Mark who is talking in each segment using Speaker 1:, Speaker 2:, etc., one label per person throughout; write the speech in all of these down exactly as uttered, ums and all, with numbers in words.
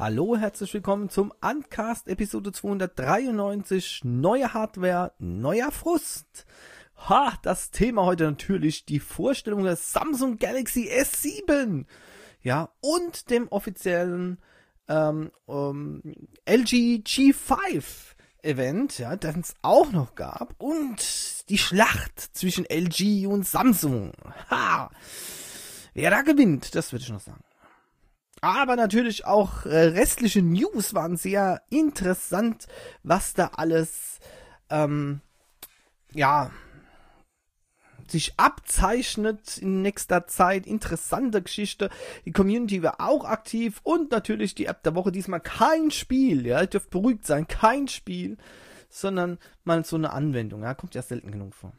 Speaker 1: Hallo, herzlich willkommen zum Uncast Episode zweihundertdreiundneunzig. Neue Hardware, neuer Frust. Ha, das Thema heute natürlich die Vorstellung des Samsung Galaxy S sieben. Ja, und dem offiziellen ähm, ähm, L G G fünf Event, ja, den es auch noch gab. Und die Schlacht zwischen L G und Samsung. Ha, wer da gewinnt, das würde ich noch sagen. Aber natürlich auch äh, restliche News waren sehr interessant, was da alles ähm, ja sich abzeichnet in nächster Zeit. Interessante Geschichte. Die Community war auch aktiv und natürlich die App der Woche. Diesmal kein Spiel, ja, ihr dürft beruhigt sein, kein Spiel, sondern mal so eine Anwendung. Ja, kommt ja selten genug vor.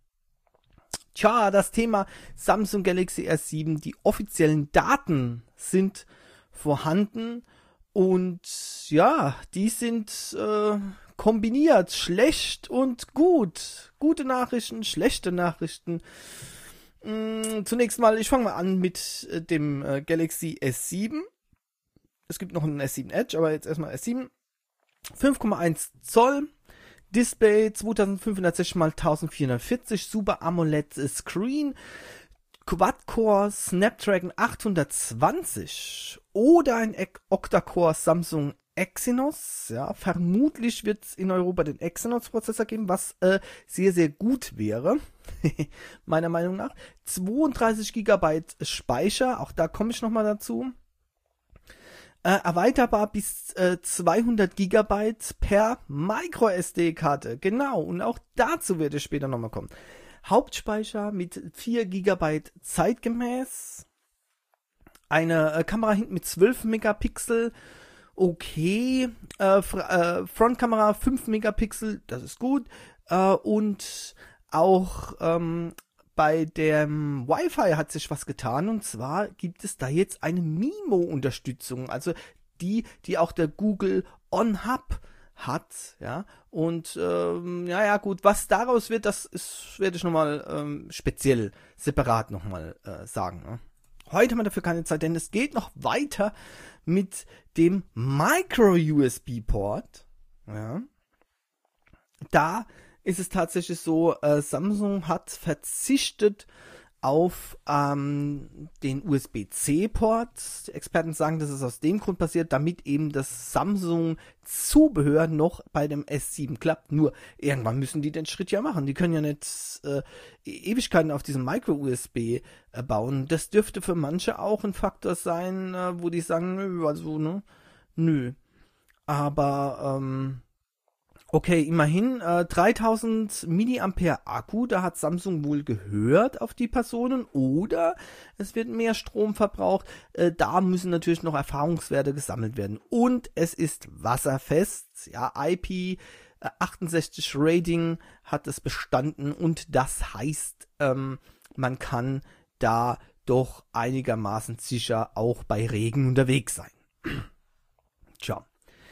Speaker 1: Tja, das Thema Samsung Galaxy S sieben, die offiziellen Daten sind vorhanden und ja, die sind äh, kombiniert, schlecht und gut. Gute Nachrichten, schlechte Nachrichten. Mm, zunächst mal, ich fange mal an mit äh, dem äh, Galaxy S sieben. Es gibt noch einen S sieben Edge, aber jetzt erstmal S sieben. fünf Komma eins Zoll. Display zweitausendfünfhundertsechzig mal eintausendvierhundertvierzig, Super AMOLED Screen, Quad-Core Snapdragon achthundertzwanzig oder ein Octa-Core Samsung Exynos. Ja, vermutlich wird es in Europa den Exynos-Prozessor geben, was äh, sehr, sehr gut wäre, meiner Meinung nach. zweiunddreißig Gigabyte Speicher, auch da komme ich nochmal dazu. Äh, erweiterbar bis äh, zweihundert Gigabyte per Micro-S D-Karte. Genau, und auch dazu werde ich später nochmal kommen. Hauptspeicher mit vier Gigabyte zeitgemäß. Eine äh, Kamera hinten mit zwölf Megapixel. Okay. Äh, Fr- äh, Frontkamera fünf Megapixel, das ist gut. Äh, und auch ähm, bei dem Wi-Fi hat sich was getan, und zwar gibt es da jetzt eine MIMO-Unterstützung, also die, die auch der Google On Hub hat, ja, und ähm, ja, ja, gut, was daraus wird, das ist, werde ich nochmal ähm, speziell, separat nochmal äh, sagen. Ne? Heute haben wir dafür keine Zeit, denn es geht noch weiter mit dem Micro-U S B-Port, ja, da ist es tatsächlich so, äh, Samsung hat verzichtet auf ähm, den U S B-C-Port. Experten sagen, das ist aus dem Grund passiert, damit eben das Samsung-Zubehör noch bei dem S sieben klappt. Nur irgendwann müssen die den Schritt ja machen. Die können ja nicht äh, Ewigkeiten auf diesem Micro-U S B äh, bauen. Das dürfte für manche auch ein Faktor sein, äh, wo die sagen, nö, also, ne, nö. Aber, ähm, okay, immerhin äh, dreitausend Milliampere Akku, da hat Samsung wohl gehört auf die Personen, oder es wird mehr Strom verbraucht, äh, da müssen natürlich noch Erfahrungswerte gesammelt werden. Und es ist wasserfest, ja, I P achtundsechzig Rating hat es bestanden, und das heißt, ähm, man kann da doch einigermaßen sicher auch bei Regen unterwegs sein. Tja.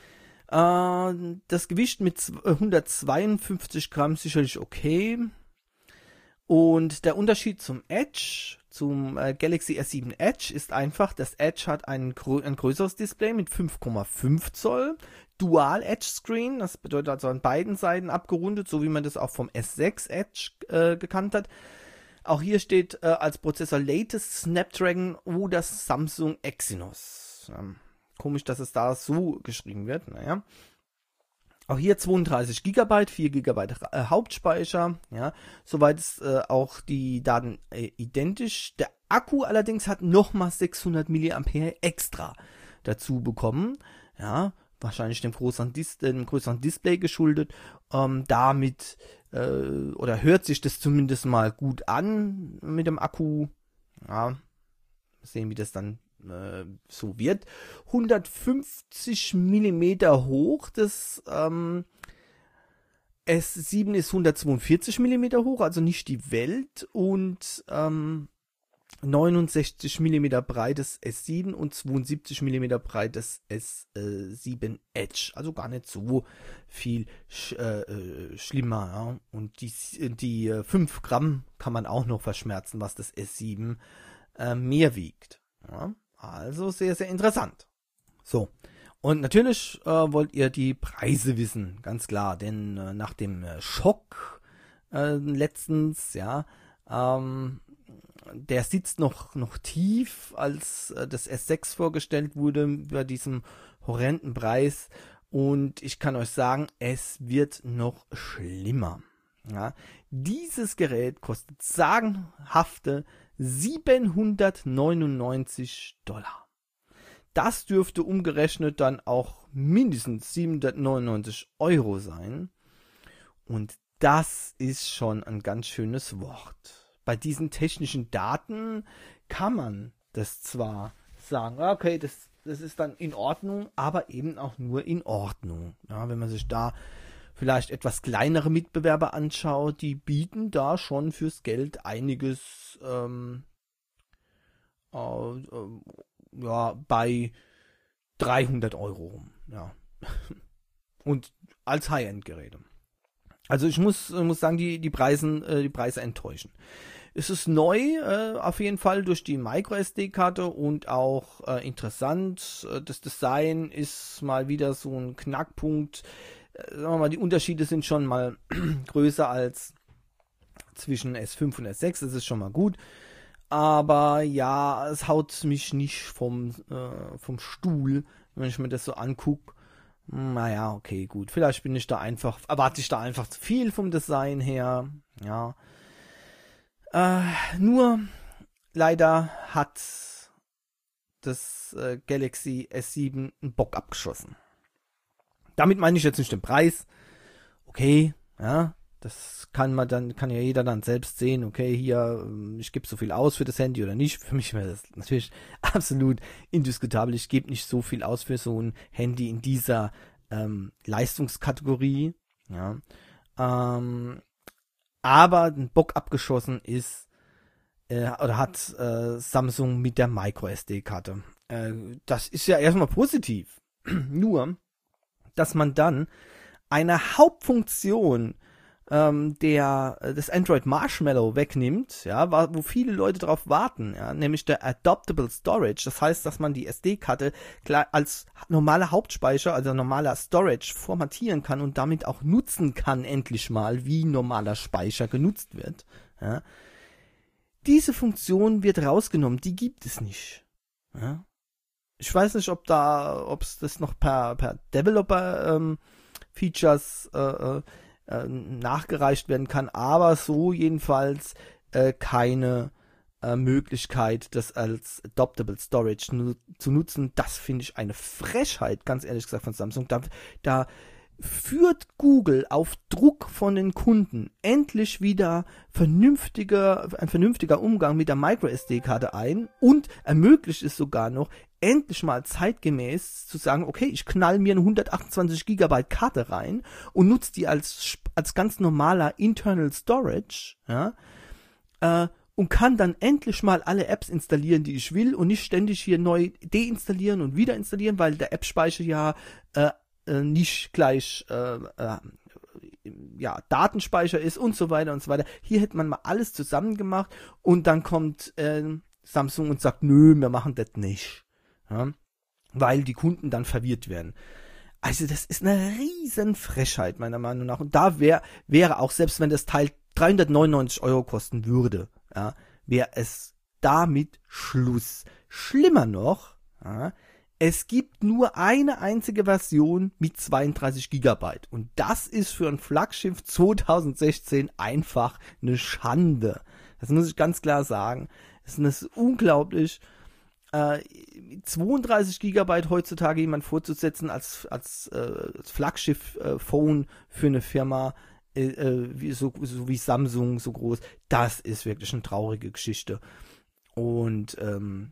Speaker 1: Das Gewicht mit hundertzweiundfünfzig Gramm sicherlich okay. Und der Unterschied zum Edge, zum äh, Galaxy S sieben Edge, ist einfach, das Edge hat ein, grö- ein größeres Display mit fünf Komma fünf Zoll, Dual Edge Screen, das bedeutet also an beiden Seiten abgerundet, so wie man das auch vom S sechs Edge äh, gekannt hat. Auch hier steht äh, als Prozessor Latest Snapdragon oder Samsung Exynos. Ähm, Komisch, dass es da so geschrieben wird. Naja. Auch hier zweiunddreißig Gigabyte, vier Gigabyte äh, Hauptspeicher. Ja. Soweit ist äh, auch die Daten äh, identisch. Der Akku allerdings hat nochmal sechshundert Milliampere extra dazu bekommen. Ja. Wahrscheinlich dem größeren, Dis- dem größeren Display geschuldet. Ähm, damit, äh, oder hört sich das zumindest mal gut an mit dem Akku. Ja. Mal sehen, wie das dann so wird. hundertfünfzig Millimeter hoch, das ähm, S sieben ist hundertzweiundvierzig Millimeter hoch, also nicht die Welt, und ähm, neunundsechzig Millimeter breites S sieben und zweiundsiebzig Millimeter breites S sieben Edge, also gar nicht so viel sch äh, schlimmer, ja? Und die, die äh, fünf Gramm kann man auch noch verschmerzen, was das S sieben äh, mehr wiegt. Ja? Also sehr, sehr interessant. So, Und natürlich äh, wollt ihr die Preise wissen, ganz klar, denn äh, nach dem äh, Schock äh, letztens, ja, ähm, der sitzt noch, noch tief, als äh, das S sechs vorgestellt wurde, über diesem horrenden Preis. Und ich kann euch sagen, es wird noch schlimmer. Ja. Dieses Gerät kostet sagenhafte siebenhundertneunundneunzig Dollar. Das dürfte umgerechnet dann auch mindestens siebenhundertneunundneunzig Euro sein. Und das ist schon ein ganz schönes Wort. Bei diesen technischen Daten kann man das zwar sagen, okay, das, das ist dann in Ordnung, aber eben auch nur in Ordnung. Ja, wenn man sich da vielleicht etwas kleinere Mitbewerber anschaut, die bieten da schon fürs Geld einiges ähm, äh, äh, ja, bei dreihundert Euro rum. Ja. Und als High-End-Geräte. Also ich muss, muss sagen, die, die, Preisen, äh, die Preise enttäuschen. Es ist neu, äh, auf jeden Fall durch die Micro-S D-Karte und auch äh, interessant. Das Design ist mal wieder so ein Knackpunkt. Äh, sagen wir mal, die Unterschiede sind schon mal größer als zwischen S fünf und S sechs. Das ist schon mal gut. Aber ja, es haut mich nicht vom, äh, vom Stuhl, wenn ich mir das so angucke. Naja, okay, gut. Vielleicht bin ich da einfach, erwarte ich da einfach zu viel vom Design her. Ja. Äh, nur leider hat das äh, Galaxy S sieben einen Bock abgeschossen. Damit meine ich jetzt nicht den Preis. Okay, ja, das kann man dann, kann ja jeder dann selbst sehen. Okay, hier, ich gebe so viel aus für das Handy oder nicht. Für mich wäre das natürlich absolut indiskutabel. Ich gebe nicht so viel aus für so ein Handy in dieser ähm, Leistungskategorie. Ja. Ähm, aber ein Bock abgeschossen ist äh, oder hat äh, Samsung mit der Micro S D-Karte. Äh, das ist ja erstmal positiv. Nur, dass man dann eine Hauptfunktion ähm, der des Android Marshmallow wegnimmt, ja, wo viele Leute drauf warten, ja, nämlich der Adaptable Storage. Das heißt, dass man die S D-Karte als normaler Hauptspeicher, also normaler Storage formatieren kann und damit auch nutzen kann, endlich mal, wie normaler Speicher genutzt wird. Ja. Diese Funktion wird rausgenommen, die gibt es nicht. Ja. Ich weiß nicht, ob da, ob es das noch per, per Developer ähm, Features äh, äh, nachgereicht werden kann, aber so jedenfalls äh, keine äh, Möglichkeit, das als Adaptable Storage nu- zu nutzen. Das finde ich eine Frechheit, ganz ehrlich gesagt, von Samsung. Da, da führt Google auf Druck von den Kunden endlich wieder vernünftiger, ein vernünftiger Umgang mit der Micro S D-Karte ein und ermöglicht es sogar noch, endlich mal zeitgemäß zu sagen, okay, ich knall mir eine hundertachtundzwanzig Gigabyte Karte rein und nutze die als, als ganz normaler Internal Storage, ja, äh, und kann dann endlich mal alle Apps installieren, die ich will und nicht ständig hier neu deinstallieren und wieder installieren, weil der App-Speicher ja äh, äh, nicht gleich äh, äh, ja, Datenspeicher ist und so weiter und so weiter. Hier hätte man mal alles zusammen gemacht und dann kommt äh, Samsung und sagt, nö, wir machen das nicht. Ja, weil die Kunden dann verwirrt werden. Also das ist eine riesen Frechheit meiner Meinung nach. Und da wär, wäre auch, selbst wenn das Teil dreihundertneunundneunzig Euro kosten würde, ja, wäre es damit Schluss. Schlimmer noch, ja, es gibt nur eine einzige Version mit zweiunddreißig Gigabyte. Und das ist für ein Flaggschiff zwanzig sechzehn einfach eine Schande. Das muss ich ganz klar sagen. Es ist unglaublich, Äh, zweiunddreißig Gigabyte heutzutage jemand vorzusetzen als, als, äh, als Flaggschiff-Phone für eine Firma äh, äh, wie, so, so wie Samsung, so groß, das ist wirklich eine traurige Geschichte. Und ähm,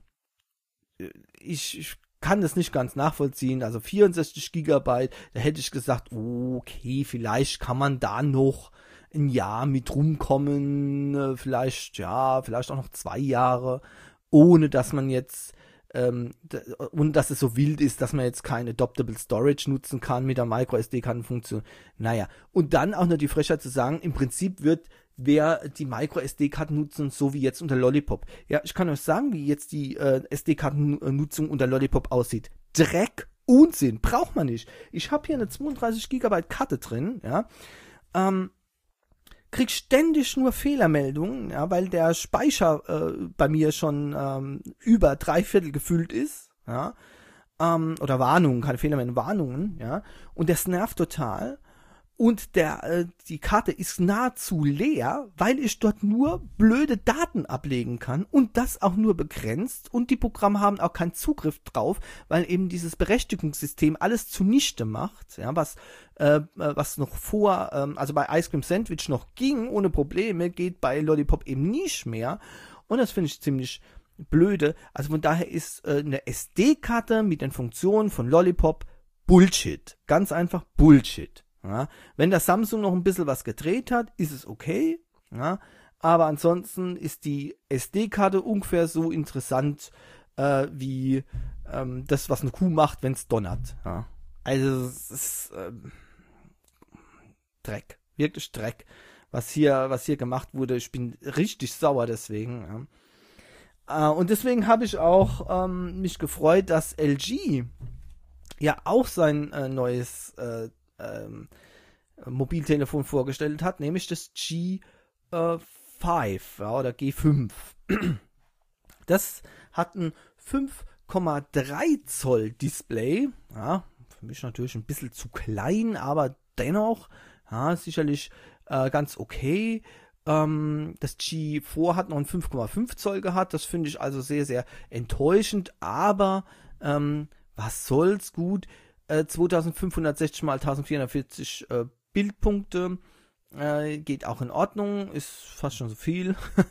Speaker 1: ich, ich kann das nicht ganz nachvollziehen. Also vierundsechzig Gigabyte, da hätte ich gesagt, okay, vielleicht kann man da noch ein Jahr mit rumkommen, vielleicht, ja, vielleicht auch noch zwei Jahre, ohne dass man jetzt, ähm, d- und dass es so wild ist, dass man jetzt keine Adaptable Storage nutzen kann mit der Micro S D-Kartenfunktion. Naja, und dann auch noch die Frechheit zu sagen, im Prinzip wird wer die Micro S D-Karten nutzen, so wie jetzt unter Lollipop. Ja, ich kann euch sagen, wie jetzt die äh, S D-Kartennutzung unter Lollipop aussieht. Dreck Unsinn, braucht man nicht. Ich habe hier eine zweiunddreißig Gigabyte Karte drin, ja, ähm, krieg ständig nur Fehlermeldungen, ja, weil der Speicher äh, bei mir schon ähm, über drei Viertel gefüllt ist, ja, ähm, oder Warnungen, keine Fehlermeldungen, Warnungen, ja, und das nervt total. Und der, äh, die Karte ist nahezu leer, weil ich dort nur blöde Daten ablegen kann und das auch nur begrenzt und die Programme haben auch keinen Zugriff drauf, weil eben dieses Berechtigungssystem alles zunichte macht, ja, was äh, was noch vor, ähm, also bei Ice Cream Sandwich noch ging, ohne Probleme, geht bei Lollipop eben nicht mehr und das finde ich ziemlich blöde. Also von daher ist äh, eine S D-Karte mit den Funktionen von Lollipop Bullshit, ganz einfach Bullshit. Ja, wenn der Samsung noch ein bisschen was gedreht hat, ist es okay. Ja, aber ansonsten ist die S D-Karte ungefähr so interessant äh, wie ähm, das, was eine Kuh macht, wenn es donnert. Ja. Also es ist ähm, Dreck, wirklich Dreck, was hier, was hier gemacht wurde. Ich bin richtig sauer deswegen. Ja. Äh, und deswegen habe ich auch ähm, mich gefreut, dass L G ja auch sein äh, neues äh, Ähm, Mobiltelefon vorgestellt hat, nämlich das G fünf, ja, oder G fünf. Das hat ein fünf Komma drei Zoll Display, ja, für mich natürlich ein bisschen zu klein, aber dennoch, ja, sicherlich äh, ganz okay. Ähm, das G vier hat noch ein fünf Komma fünf Zoll gehabt, das finde ich also sehr, sehr enttäuschend, aber ähm, was soll's, gut. zweitausendfünfhundertsechzig mal eintausendvierhundertvierzig äh, Bildpunkte, äh, geht auch in Ordnung, ist fast schon so viel.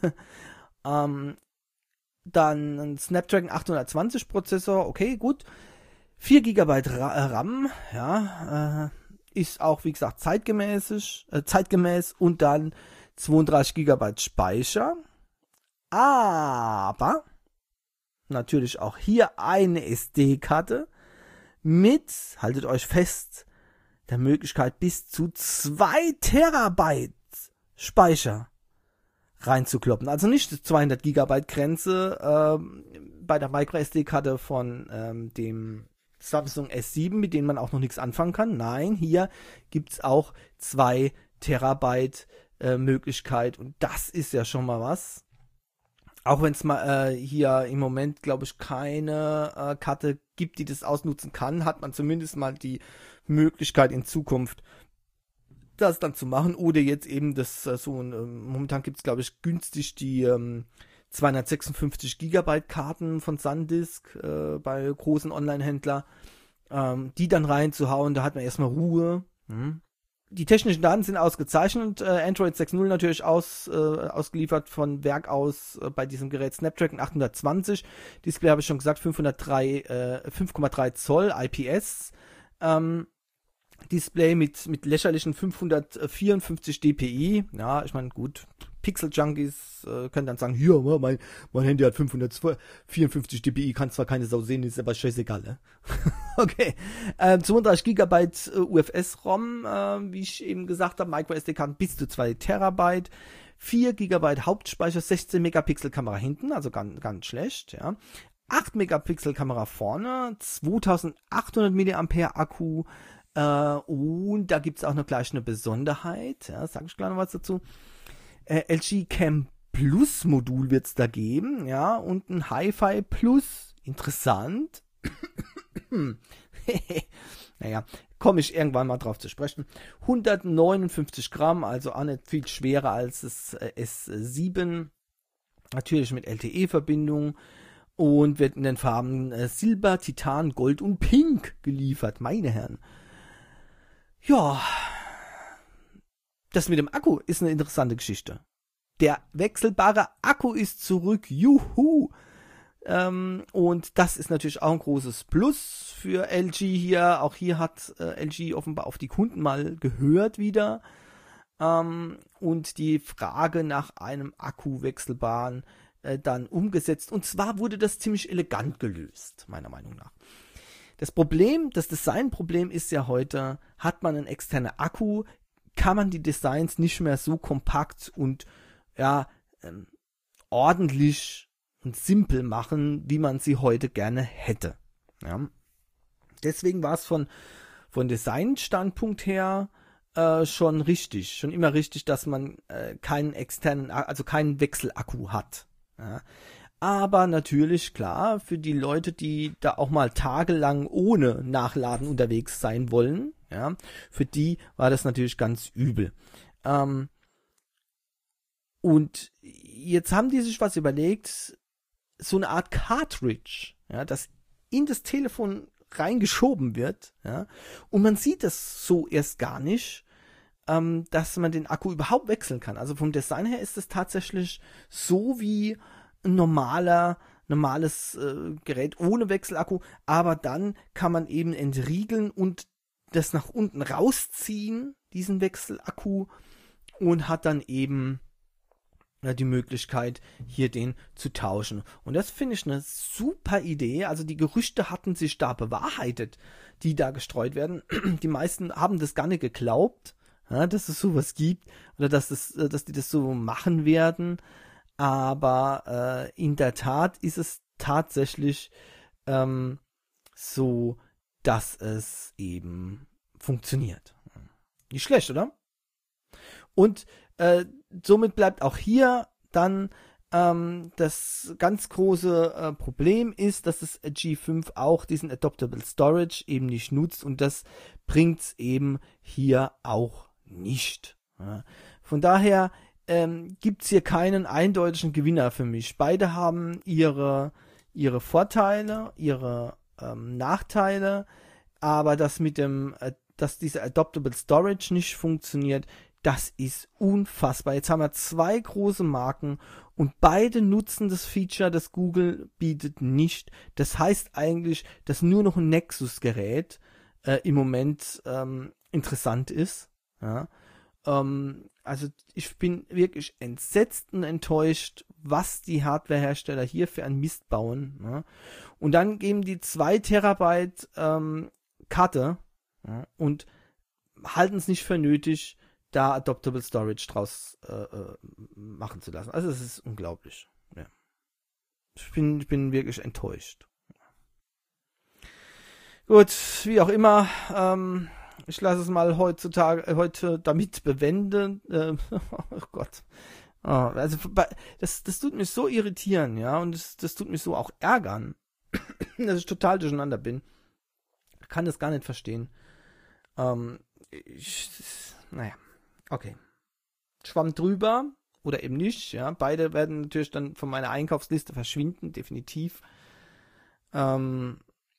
Speaker 1: ähm, dann ein Snapdragon achthundertzwanzig Prozessor, okay, gut. vier Gigabyte RAM, ja, äh, ist auch, wie gesagt, zeitgemäß, äh, zeitgemäß und dann zweiunddreißig Gigabyte Speicher. Aber natürlich auch hier eine S D-Karte mit, haltet euch fest, der Möglichkeit bis zu zwei Terabyte Speicher reinzukloppen. Also nicht die zweihundert Gigabyte Grenze ähm, bei der MicroSD-Karte von ähm, dem Samsung S sieben, mit denen man auch noch nichts anfangen kann. Nein, hier gibt's auch zwei Terabyte äh, Möglichkeit und das ist ja schon mal was. Auch wenn es mal äh, hier im Moment, glaube ich, keine äh, Karte gibt, die das ausnutzen kann, hat man zumindest mal die Möglichkeit in Zukunft das dann zu machen. Oder jetzt eben das äh, so, äh, momentan gibt es, glaube ich, günstig die ähm, zweihundertsechsundfünfzig Gigabyte Karten von SanDisk äh, bei großen Online-Händlern, ähm, die dann reinzuhauen, da hat man erstmal Ruhe. Hm. Die technischen Daten sind ausgezeichnet. Äh, Android sechs Punkt null natürlich aus, äh, ausgeliefert von Werk aus äh, bei diesem Gerät. Snapdragon achthundertzwanzig. Display habe ich schon gesagt, fünfhundertdrei, äh, fünf Komma drei Zoll I P S. Ähm, Display mit, mit lächerlichen fünfhundertvierundfünfzig dpi. Ja, ich meine, gut, Pixel-Junkies äh, können dann sagen, hier, mein, mein Handy hat fünfhundertvierundfünfzig dpi, kann zwar keine Sau sehen, ist aber scheißegal, ne? Okay. Ähm, zweiunddreißig Gigabyte äh, U F S-ROM, äh, wie ich eben gesagt habe, MicroSD-Karten bis zu zwei Terabyte, vier Gigabyte Hauptspeicher, sechzehn Megapixel Kamera hinten, also ganz, ganz schlecht, ja. acht Megapixel Kamera vorne, zweitausendachthundert Milliampere Akku, Uh, und da gibt es auch noch gleich eine Besonderheit, ja, sage ich gleich noch was dazu. Äh, L G Cam Plus Modul wird es da geben, ja, und ein Hi-Fi Plus, interessant. Naja, komme ich irgendwann mal drauf zu sprechen. hundertneunundfünfzig Gramm, also auch nicht viel schwerer als das äh, S sieben, natürlich mit L T E-Verbindung. Und wird in den Farben äh, Silber, Titan, Gold und Pink geliefert, meine Herren. Ja, das mit dem Akku ist eine interessante Geschichte. Der wechselbare Akku ist zurück, juhu! Ähm, und das ist natürlich auch ein großes Plus für L G hier. Auch hier hat äh, L G offenbar auf die Kunden mal gehört wieder. Ähm, und die Frage nach einem Akkuwechselbaren äh, dann umgesetzt. Und zwar wurde das ziemlich elegant gelöst, meiner Meinung nach. Das Problem, das Designproblem ist ja heute, hat man einen externen Akku, kann man die Designs nicht mehr so kompakt und ja ähm, ordentlich und simpel machen, wie man sie heute gerne hätte. Ja. Deswegen war es von, von Design-Standpunkt her äh, schon richtig, schon immer richtig, dass man äh, keinen externen, also keinen Wechselakku hat. Ja. Aber natürlich, klar, für die Leute, die da auch mal tagelang ohne Nachladen unterwegs sein wollen, ja, für die war das natürlich ganz übel. Ähm, und jetzt haben die sich was überlegt, so eine Art Cartridge, ja, das in das Telefon reingeschoben wird, ja, und man sieht das so erst gar nicht, ähm, dass man den Akku überhaupt wechseln kann. Also vom Design her ist es tatsächlich so wie ein normaler, normales äh, Gerät ohne Wechselakku, aber dann kann man eben entriegeln und das nach unten rausziehen, diesen Wechselakku, und hat dann eben die Möglichkeit, hier den zu tauschen. Und das finde ich eine super Idee. Also die Gerüchte hatten sich da bewahrheitet, die da gestreut werden. Die meisten haben das gar nicht geglaubt, ja, dass es sowas gibt oder dass, es, dass die das so machen werden. Aber äh, in der Tat ist es tatsächlich ähm, so, dass es eben funktioniert. Nicht schlecht, oder? Und äh, somit bleibt auch hier dann ähm, das ganz große äh, Problem ist, dass das G fünf auch diesen Adaptable Storage eben nicht nutzt, und das bringt es eben hier auch nicht. Ja. Von daher ähm, gibt es hier keinen eindeutigen Gewinner für mich. Beide haben ihre, ihre Vorteile, ihre ähm, Nachteile, aber das mit dem, äh, dass dieser Adaptable Storage nicht funktioniert, das ist unfassbar. Jetzt haben wir zwei große Marken und beide nutzen das Feature, das Google bietet, nicht. Das heißt eigentlich, dass nur noch ein Nexus-Gerät äh, im Moment ähm, interessant ist. Ja. Ähm, also ich bin wirklich entsetzt und enttäuscht, was die Hardwarehersteller hier für einen Mist bauen. Ja. Und dann geben die zwei Terabyte ähm, Karte, ja, und halten es nicht für nötig, da Adaptable Storage draus äh, äh, machen zu lassen. Also es ist unglaublich. Ja. Ich bin, ich bin wirklich enttäuscht. Gut, wie auch immer, ähm, ich lasse es mal heutzutage, äh, heute damit bewenden. Äh, oh Gott. Oh, also das, das tut mich so irritieren, ja, und das, das tut mich so auch ärgern, dass ich total durcheinander bin. Ich kann das gar nicht verstehen. Ähm, ich, naja. Okay. Schwamm drüber oder eben nicht, ja. Beide werden natürlich dann von meiner Einkaufsliste verschwinden, definitiv. Ähm,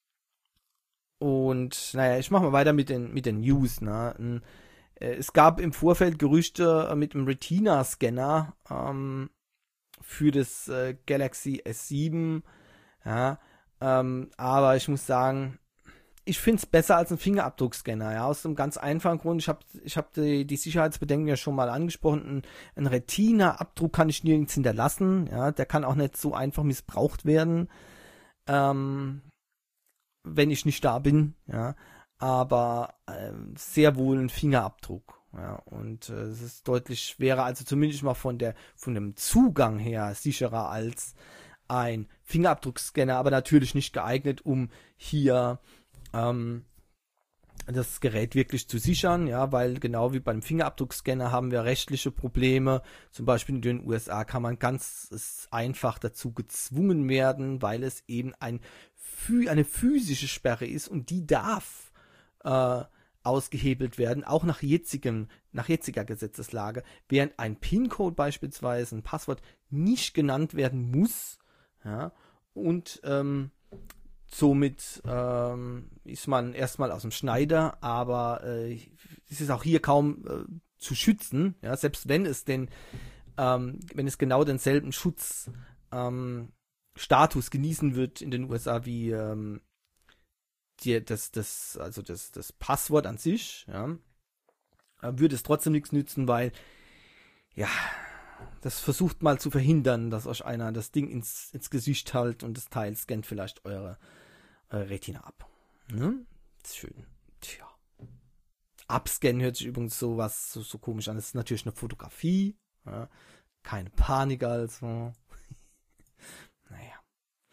Speaker 1: und naja, ich mache mal weiter mit den, mit den News, ne. Und, äh, es gab im Vorfeld Gerüchte mit einem Retina-Scanner ähm, für das äh, Galaxy S sieben, ja. Ähm, aber ich muss sagen, ich finde es besser als ein Fingerabdruckscanner, ja, aus einem ganz einfachen Grund. Ich habe ich hab die, die Sicherheitsbedenken ja schon mal angesprochen. Ein, ein Retina-Abdruck kann ich nirgends hinterlassen, ja, der kann auch nicht so einfach missbraucht werden, ähm, wenn ich nicht da bin, ja, aber äh, sehr wohl ein Fingerabdruck, ja, und äh, es ist deutlich schwerer, also zumindest mal von der von dem Zugang her sicherer als ein Fingerabdruckscanner, aber natürlich nicht geeignet, um hier ähm, das Gerät wirklich zu sichern, ja, weil genau wie beim Fingerabdruckscanner haben wir rechtliche Probleme. Zum Beispiel in den U S A kann man ganz einfach dazu gezwungen werden, weil es eben ein, eine physische Sperre ist, und die darf äh, ausgehebelt werden, auch nach jetzigem, nach jetziger Gesetzeslage, während ein PIN-Code beispielsweise, ein Passwort, nicht genannt werden muss, ja, und ähm, somit ähm, ist man erstmal aus dem Schneider, aber äh, es ist auch hier kaum äh, zu schützen, ja, selbst wenn es den, ähm, wenn es genau denselben Schutzstatus ähm, genießen wird in den U S A wie ähm, die, das, das, also das, das Passwort an sich, ja, würde es trotzdem nichts nützen, weil ja, das versucht mal zu verhindern, dass euch einer das Ding ins, ins Gesicht hält und das Teil scannt vielleicht eure, eure Retina ab. Ne? Das ist schön. Tja. Abscannen hört sich übrigens so was so, so komisch an. Das ist natürlich eine Fotografie. Ja? Keine Panik also. Naja.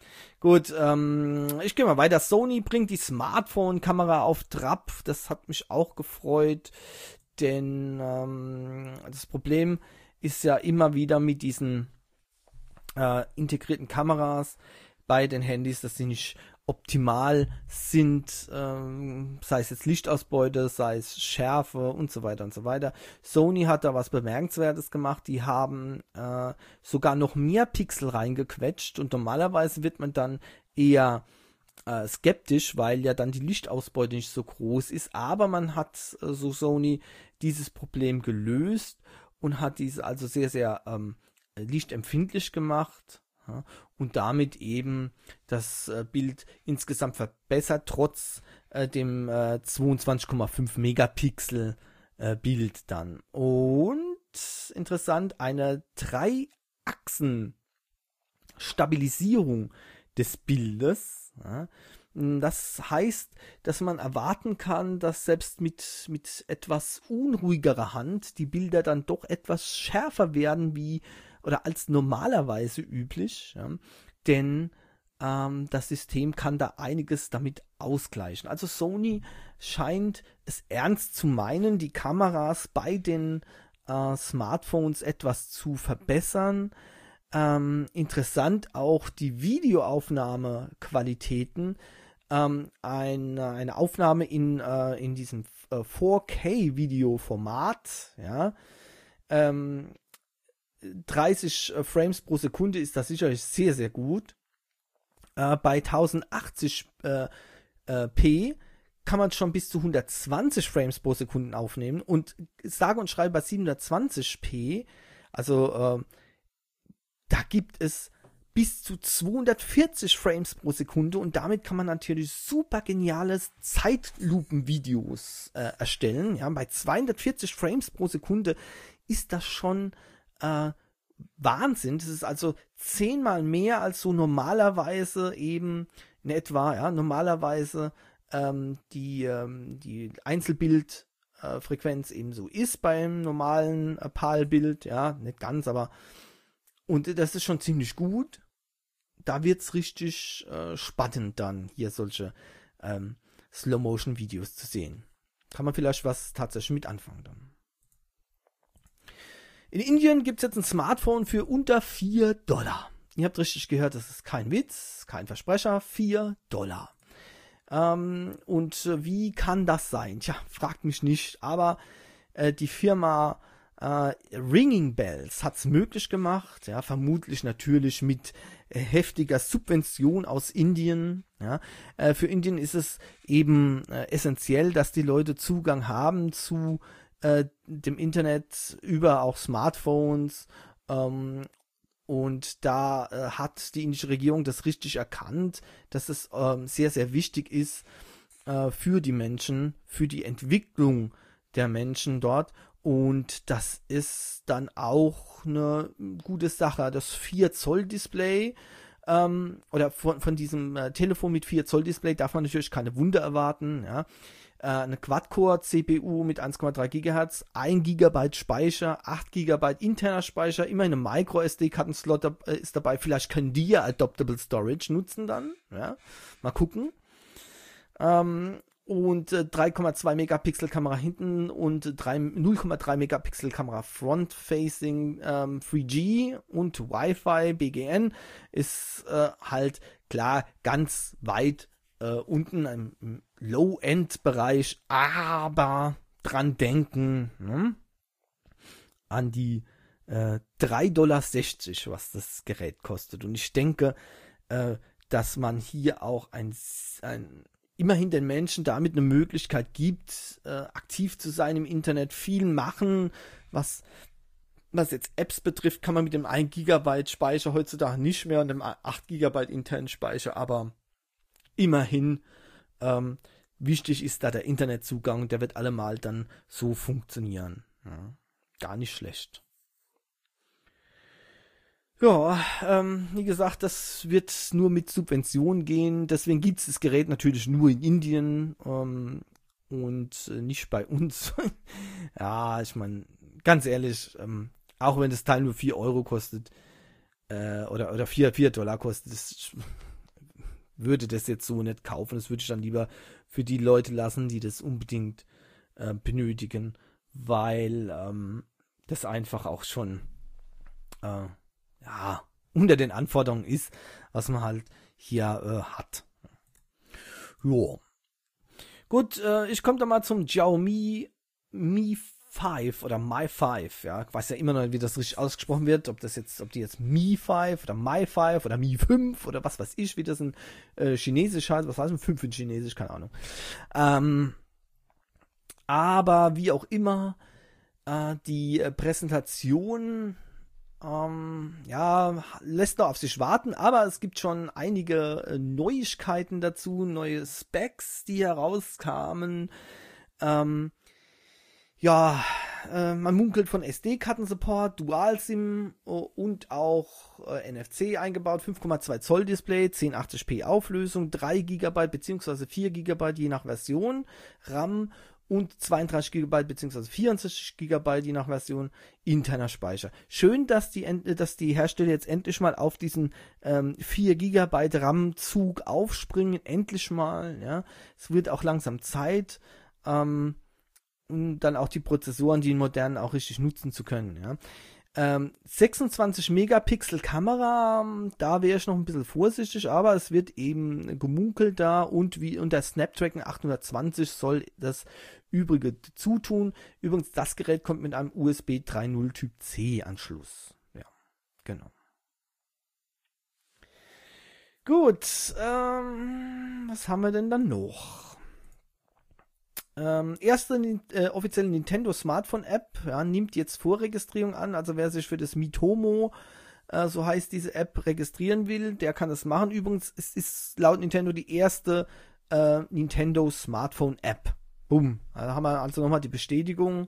Speaker 1: Gut, ähm, ich gehe mal weiter. Sony bringt die Smartphone-Kamera auf Trab. Das hat mich auch gefreut, denn ähm, das Problem ist ja immer wieder mit diesen äh, integrierten Kameras bei den Handys, dass sie nicht optimal sind, ähm, sei es jetzt Lichtausbeute, sei es Schärfe und so weiter und so weiter. Sony hat da was Bemerkenswertes gemacht. Die haben äh, sogar noch mehr Pixel reingequetscht und normalerweise wird man dann eher äh, skeptisch, weil ja dann die Lichtausbeute nicht so groß ist. Aber man hat, äh, so Sony, dieses Problem gelöst und hat diese also sehr, sehr ähm, lichtempfindlich gemacht. Ja, und damit eben das äh, Bild insgesamt verbessert, trotz äh, dem äh, zweiundzwanzig Komma fünf Megapixel äh, Bild dann. Und interessant, eine Drei-Achsen-Stabilisierung des Bildes. Ja. Das heißt, dass man erwarten kann, dass selbst mit, mit etwas unruhigerer Hand die Bilder dann doch etwas schärfer werden wie oder als normalerweise üblich, ja, denn ähm, das System kann da einiges damit ausgleichen. Also Sony scheint es ernst zu meinen, die Kameras bei den äh, Smartphones etwas zu verbessern. Ähm, interessant auch die Videoaufnahmequalitäten. Ähm, eine, eine Aufnahme in, äh, in diesem äh, vier K Videoformat, ja, ähm, dreißig Frames pro Sekunde ist das sicherlich sehr, sehr gut. Äh, bei tausendachtzig äh, äh, p kann man schon bis zu hundertzwanzig Frames pro Sekunde aufnehmen und sage und schreibe bei siebenhundertzwanzig p, also äh, da gibt es bis zu zweihundertvierzig Frames pro Sekunde und damit kann man natürlich super geniales Zeitlupenvideos äh, erstellen. Ja, bei zweihundertvierzig Frames pro Sekunde ist das schon Äh, Wahnsinn. Das ist also zehnmal mehr als so normalerweise eben in etwa, ja, normalerweise ähm, die, ähm, die Einzelbildfrequenz äh, eben so ist beim normalen äh, PAL-Bild, ja, nicht ganz, aber und das ist schon ziemlich gut. Da wird's richtig äh, spannend dann, hier solche ähm, Slow-Motion-Videos zu sehen. Kann man vielleicht was tatsächlich mit anfangen dann. In Indien gibt es jetzt ein Smartphone für unter vier Dollar. Ihr habt richtig gehört, das ist kein Witz, kein Versprecher, vier Dollar. Ähm, und äh, wie kann das sein? Tja, fragt mich nicht, aber äh, die Firma äh, Ringing Bells hat es möglich gemacht, ja, vermutlich natürlich mit äh, heftiger Subvention aus Indien. Ja. Äh, für Indien ist es eben äh, essentiell, dass die Leute Zugang haben zu dem Internet über auch Smartphones ähm, und da äh, hat die indische Regierung das richtig erkannt, dass es ähm, sehr, sehr wichtig ist äh, für die Menschen, für die Entwicklung der Menschen dort und das ist dann auch eine gute Sache. Das vier Zoll Display ähm, oder von, von diesem äh, Telefon mit vier Zoll Display darf man natürlich keine Wunder erwarten, ja. Eine Quad-Core-C P U mit eins Komma drei Gigahertz, ein Gigabyte Speicher, acht Gigabyte interner Speicher, immerhin eine Micro-S D-Kartenslot ist dabei. Vielleicht können die ja Adaptable Storage nutzen dann. Ja, mal gucken. Ähm, und äh, drei Komma zwei Megapixel Kamera hinten und null Komma drei Megapixel Kamera Front-Facing ähm, drei G und Wi-Fi B G N ist äh, halt klar ganz weit äh, unten im Low-End-Bereich, aber dran denken, ne? An die äh, drei Komma sechzig Dollar, was das Gerät kostet. Und ich denke, äh, dass man hier auch ein, ein immerhin den Menschen damit eine Möglichkeit gibt, äh, aktiv zu sein im Internet, viel machen, was was jetzt Apps betrifft, kann man mit dem ein Gigabyte Speicher heutzutage nicht mehr und dem acht Gigabyte internen Speicher, aber immerhin ähm, wichtig ist da der Internetzugang, der wird allemal dann so funktionieren. Ja, gar nicht schlecht. Ja, ähm, wie gesagt, das wird nur mit Subventionen gehen, deswegen gibt es das Gerät natürlich nur in Indien ähm, und äh, nicht bei uns. Ja, ich meine, ganz ehrlich, ähm, auch wenn das Teil nur vier Euro kostet äh, oder, oder vier Dollar kostet, das würde das jetzt so nicht kaufen. Das würde ich dann lieber für die Leute lassen, die das unbedingt äh, benötigen, weil ähm, das einfach auch schon äh, ja, unter den Anforderungen ist, was man halt hier äh, hat. Jo. Gut, äh, ich komme da mal zum Xiaomi Mi fünf oder Mi fünf, ja, ich weiß ja immer noch nicht, wie das richtig ausgesprochen wird, ob das jetzt, ob die jetzt Mi fünf oder Mi fünf oder Mi fünf oder was weiß ich, wie das in äh, Chinesisch heißt, was heißt denn fünf in Chinesisch, keine Ahnung. Ähm, aber wie auch immer, äh, die äh, Präsentation, ähm, ja, lässt noch auf sich warten, aber es gibt schon einige äh, Neuigkeiten dazu, neue Specs, die herauskamen, ähm, Ja, äh, man munkelt von S D-Karten-Support, Dual-SIM äh, und auch äh, N F C eingebaut, fünf Komma zwei Zoll Display, zehnhundertachtzig p Auflösung, drei Gigabyte bzw. vier Gigabyte je nach Version, RAM und zweiunddreißig Gigabyte bzw. vierundsechzig Gigabyte je nach Version, interner Speicher. Schön, dass die, dass die Hersteller jetzt endlich mal auf diesen ähm, vier Gigabyte RAM-Zug aufspringen, endlich mal, ja. Es wird auch langsam Zeit, ähm, und dann auch die Prozessoren, die in modernen auch richtig nutzen zu können, ja. Ähm, sechsundzwanzig Megapixel Kamera, da wäre ich noch ein bisschen vorsichtig, aber es wird eben gemunkelt da und wie und der Snapdragon achthundertzwanzig soll das Übrige zutun. Übrigens, das Gerät kommt mit einem U S B drei Punkt null Typ C Anschluss. Ja, genau. Gut, ähm, was haben wir denn dann noch? Ähm, erste äh, offizielle Nintendo Smartphone App, ja, nimmt jetzt Vorregistrierung an, also wer sich für das Miitomo, äh, so heißt diese App, registrieren will, der kann das machen. Übrigens, es ist laut Nintendo die erste äh, Nintendo Smartphone App. Bumm. Da haben wir also nochmal die Bestätigung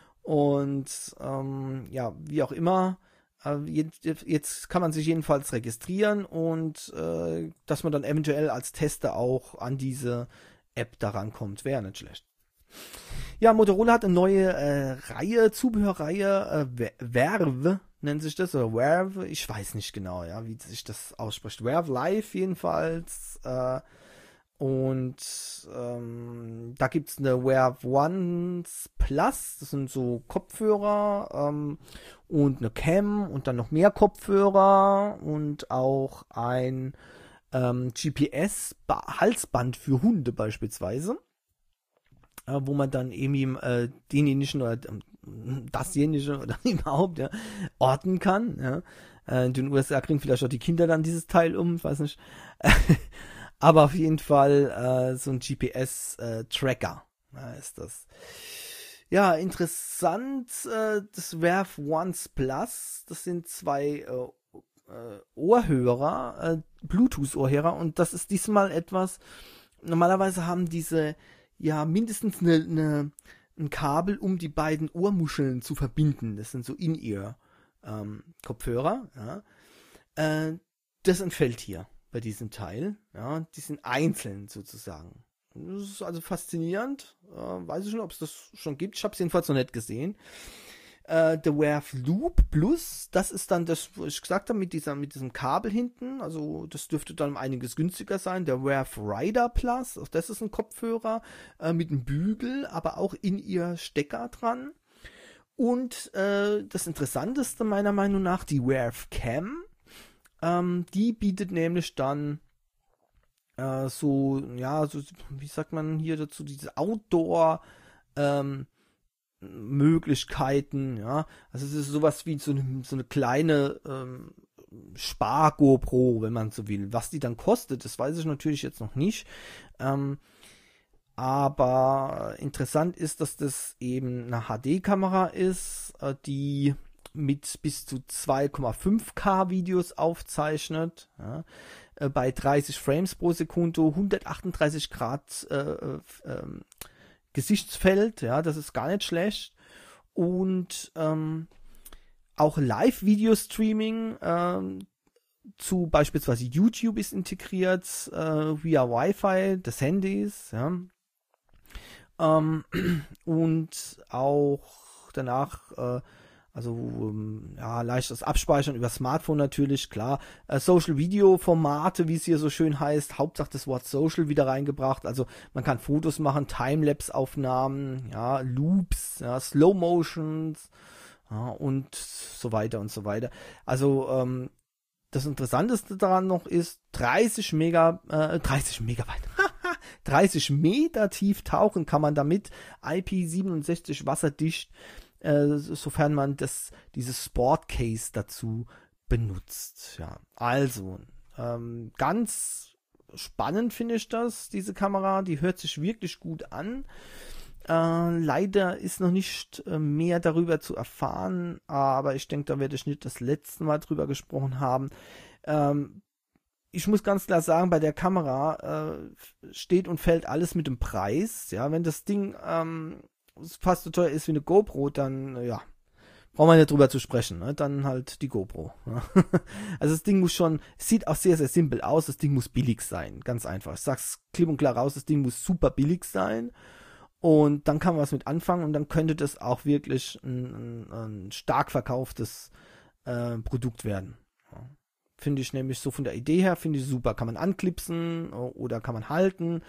Speaker 1: und ähm, ja, wie auch immer, äh, jetzt, jetzt kann man sich jedenfalls registrieren und äh, dass man dann eventuell als Tester auch an diese App daran kommt, wäre nicht schlecht. Ja, Motorola hat eine neue äh, Reihe, Zubehörreihe, äh, Verve nennt sich das, oder Verve, ich weiß nicht genau, ja, wie sich das ausspricht. Verve Live jedenfalls. Äh, und ähm, da gibt es eine Verve One Plus, das sind so Kopfhörer ähm, und eine Cam und dann noch mehr Kopfhörer und auch ein ähm, G P S-Halsband für Hunde beispielsweise. Äh, wo man dann eben äh, denjenigen oder äh, dasjenige oder überhaupt ja, orten kann. Ja. Äh, in den U S A kriegen vielleicht auch die Kinder dann dieses Teil um, ich weiß nicht. Aber auf jeden Fall äh, so ein G P S-Tracker äh, ist das. Ja, interessant, äh, das Verve One Plus, das sind zwei äh, äh, Ohrhörer, äh, Bluetooth-Ohrhörer und das ist diesmal etwas, normalerweise haben diese ja mindestens eine, eine, ein Kabel, um die beiden Ohrmuscheln zu verbinden. Das sind so In-Ear-Kopfhörer. Ähm, ja. äh, das entfällt hier bei diesem Teil. Ja. Die sind einzeln sozusagen. Das ist also faszinierend. Äh, weiß ich nicht, ob es das schon gibt. Ich habe es jedenfalls noch nicht gesehen. Äh, der Verve Loop Plus, das ist dann das, was ich gesagt habe, mit, dieser, mit diesem Kabel hinten. Also das dürfte dann um einiges günstiger sein. Der Verve Rider Plus, auch das ist ein Kopfhörer äh, mit einem Bügel, aber auch in ihr Stecker dran. Und äh, das Interessanteste meiner Meinung nach, die Verve Cam. Ähm, die bietet nämlich dann äh, so, ja, so, wie sagt man hier dazu, diese Outdoor- ähm, Möglichkeiten, ja, also es ist sowas wie so eine, so eine kleine ähm, Spar-GoPro, wenn man so will. Was die dann kostet, das weiß ich natürlich jetzt noch nicht, ähm, aber interessant ist, dass das eben eine H D-Kamera ist, äh, die mit bis zu zwei Komma fünf K Videos aufzeichnet, ja, äh, bei dreißig Frames pro Sekunde, hundertachtunddreißig Grad äh, äh, Gesichtsfeld, ja, das ist gar nicht schlecht. Und ähm, auch Live-Video-Streaming ähm, zu beispielsweise YouTube ist integriert, äh, via Wi-Fi des Handys, ja. Ähm, und auch danach äh, Also ähm, ja, leichtes Abspeichern über Smartphone natürlich, klar. Äh, Social-Video-Formate, wie es hier so schön heißt, Hauptsache das Wort Social wieder reingebracht. Also man kann Fotos machen, Timelapse-Aufnahmen, ja, Loops, ja, Slow-Motions, ja, und so weiter und so weiter. Also ähm, das Interessanteste daran noch ist, dreißig Mega, äh, dreißig Megabyte, dreißig Meter tief tauchen kann man damit, I P siebenundsechzig wasserdicht, äh, sofern man das, dieses Sport-Case dazu benutzt. Ja, also, ähm, ganz spannend finde ich das, diese Kamera, die hört sich wirklich gut an. Äh, leider ist noch nicht äh, mehr darüber zu erfahren, aber ich denke, da werde ich nicht das letzte Mal drüber gesprochen haben. Ähm, ich muss ganz klar sagen, bei der Kamera äh, steht und fällt alles mit dem Preis. Ja, wenn das Ding ähm, fast so teuer ist wie eine GoPro, dann äh, ja, brauchen wir nicht drüber zu sprechen. Ne? Dann halt die GoPro. Ja. Also das Ding muss schon, sieht auch sehr, sehr simpel aus. Das Ding muss billig sein, ganz einfach. Ich sag's klipp und klar raus, das Ding muss super billig sein. Und dann kann man was mit anfangen und dann könnte das auch wirklich ein, ein, ein stark verkauftes äh, Produkt werden. Ja. Finde ich nämlich so von der Idee her, finde ich super. Kann man anklipsen oder kann man halten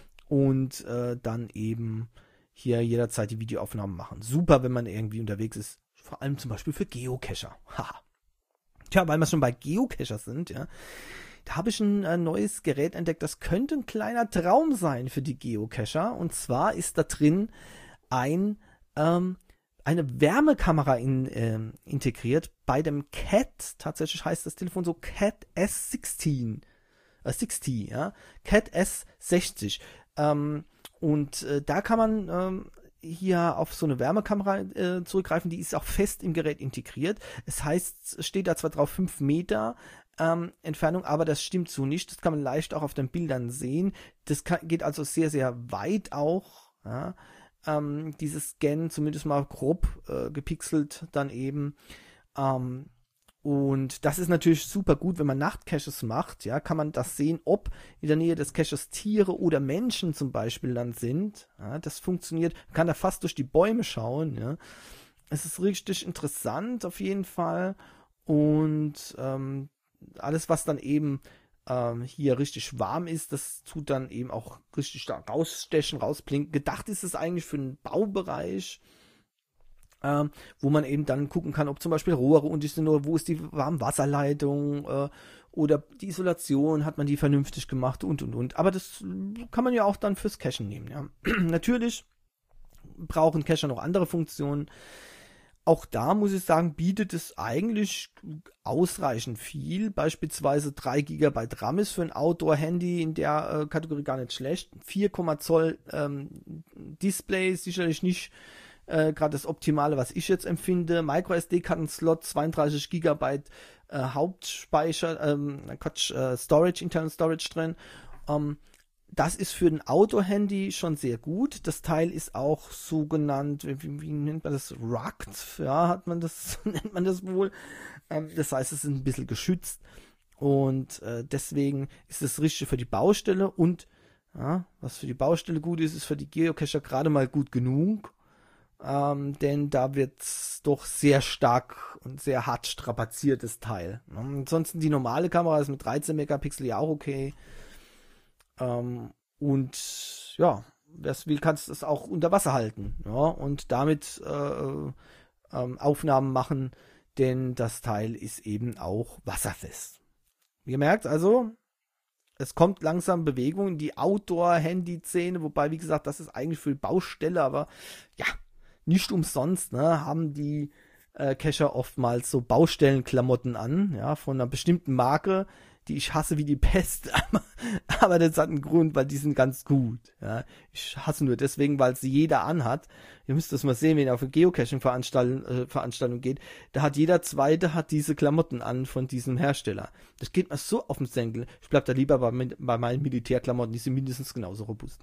Speaker 1: und äh, dann eben hier jederzeit die Videoaufnahmen machen. Super, wenn man irgendwie unterwegs ist, vor allem zum Beispiel für Geocacher. Haha. Tja, weil wir schon bei Geocacher sind, ja. Da habe ich ein äh, neues Gerät entdeckt, das könnte ein kleiner Traum sein für die Geocacher. Und zwar ist da drin ein, ähm, eine Wärmekamera in, ähm, integriert bei dem Cat. Tatsächlich heißt das Telefon so Cat S sechzehn. Äh, sechzig, ja. Cat S sechzig. Ähm, und äh, da kann man ähm, hier auf so eine Wärmekamera äh, zurückgreifen. Die ist auch fest im Gerät integriert. Es heißt, es steht da zwar drauf fünf Meter, Ähm, Entfernung, aber das stimmt so nicht. Das kann man leicht auch auf den Bildern sehen. Das kann, geht also sehr, sehr weit auch. Ja. Ähm, dieses Scan, zumindest mal grob äh, gepixelt dann eben. Ähm, und das ist natürlich super gut, wenn man Nachtcaches macht. Ja, kann man das sehen, ob in der Nähe des Caches Tiere oder Menschen zum Beispiel dann sind. Ja, das funktioniert. Man kann da fast durch die Bäume schauen. Ja. Es ist richtig interessant auf jeden Fall. Und ähm, alles, was dann eben ähm, hier richtig warm ist, das tut dann eben auch richtig stark rausstechen, rausblinken. Gedacht ist es eigentlich für einen Baubereich, ähm, wo man eben dann gucken kann, ob zum Beispiel Rohre undicht sind oder wo ist die Warmwasserleitung äh, oder die Isolation, hat man die vernünftig gemacht und und und. Aber das kann man ja auch dann fürs Cachen nehmen. Ja. Natürlich brauchen Cacher noch andere Funktionen. Auch da muss ich sagen, bietet es eigentlich ausreichend viel. Beispielsweise drei Gigabyte RAM ist für ein Outdoor-Handy in der äh, Kategorie gar nicht schlecht. vier Komma Zoll ähm, Display ist sicherlich nicht äh, gerade das Optimale, was ich jetzt empfinde. Micro-S D-Karten-Slot, zweiunddreißig Gigabyte äh, Hauptspeicher, ähm, Quatsch, äh, Storage, Internal Storage drin. Ähm, Das ist für ein Outdoor-Handy schon sehr gut. Das Teil ist auch sogenannt, wie, wie nennt man das? Rugged, ja, hat man das, nennt man das wohl. Ähm, das heißt, es ist ein bisschen geschützt und äh, deswegen ist es richtig für die Baustelle und ja, was für die Baustelle gut ist, ist für die Geocacher gerade mal gut genug, ähm, denn da wird es doch sehr stark und sehr hart strapaziertes Teil. Ansonsten die normale Kamera ist mit dreizehn Megapixel ja auch okay. Ähm, und ja, wer es will, kannst du es auch unter Wasser halten, ja, und damit äh, ähm, Aufnahmen machen, denn das Teil ist eben auch wasserfest. Ihr merkt also, es kommt langsam Bewegung in die Outdoor-Handy-Szene, wobei, wie gesagt, das ist eigentlich für die Baustelle, aber ja, nicht umsonst, ne, haben die äh, Cacher oftmals so Baustellenklamotten an, ja, von einer bestimmten Marke, die ich hasse wie die Pest, aber, aber das hat einen Grund, weil die sind ganz gut. Ja. Ich hasse nur deswegen, weil sie jeder anhat. Ihr müsst das mal sehen, wenn ihr auf eine Geocaching-Veranstaltung äh, Veranstaltung geht. Da hat jeder Zweite hat diese Klamotten an von diesem Hersteller. Das geht mir so auf den Senkel. Ich bleib da lieber bei, bei meinen Militärklamotten, die sind mindestens genauso robust.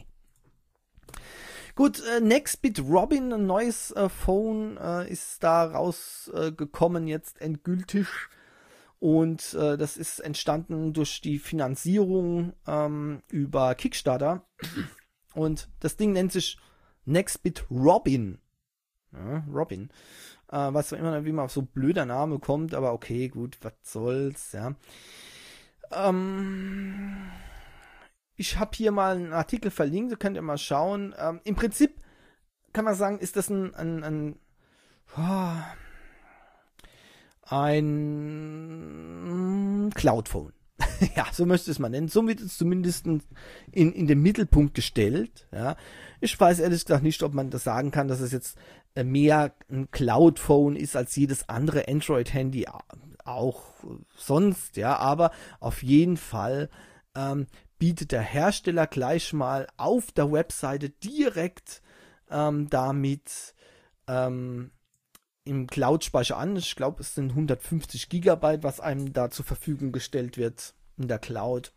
Speaker 1: Gut, äh, Nextbit Robin, ein neues äh, Phone, äh, ist da rausgekommen, äh, jetzt endgültig. Und äh, das ist entstanden durch die Finanzierung ähm, über Kickstarter. Und das Ding nennt sich Nextbit Robin. Ja, Robin. Äh, was immer, wie man auf so blöder Name kommt, aber okay, gut, was soll's, ja. Ähm, ich habe hier mal einen Artikel verlinkt, da könnt ihr mal schauen. Ähm, im Prinzip kann man sagen, ist das ein, ein, ein, oh, ein Cloud-Phone. Ja, so möchte ich es mal nennen. So wird es zumindest in, in den Mittelpunkt gestellt. Ja. Ich weiß ehrlich gesagt nicht, ob man das sagen kann, dass es jetzt mehr ein Cloud-Phone ist als jedes andere Android-Handy auch sonst. Ja, aber auf jeden Fall ähm, bietet der Hersteller gleich mal auf der Webseite direkt ähm, damit ähm, im Cloud-Speicher an. Ich glaube, es sind hundertfünfzig Gigabyte, was einem da zur Verfügung gestellt wird in der Cloud.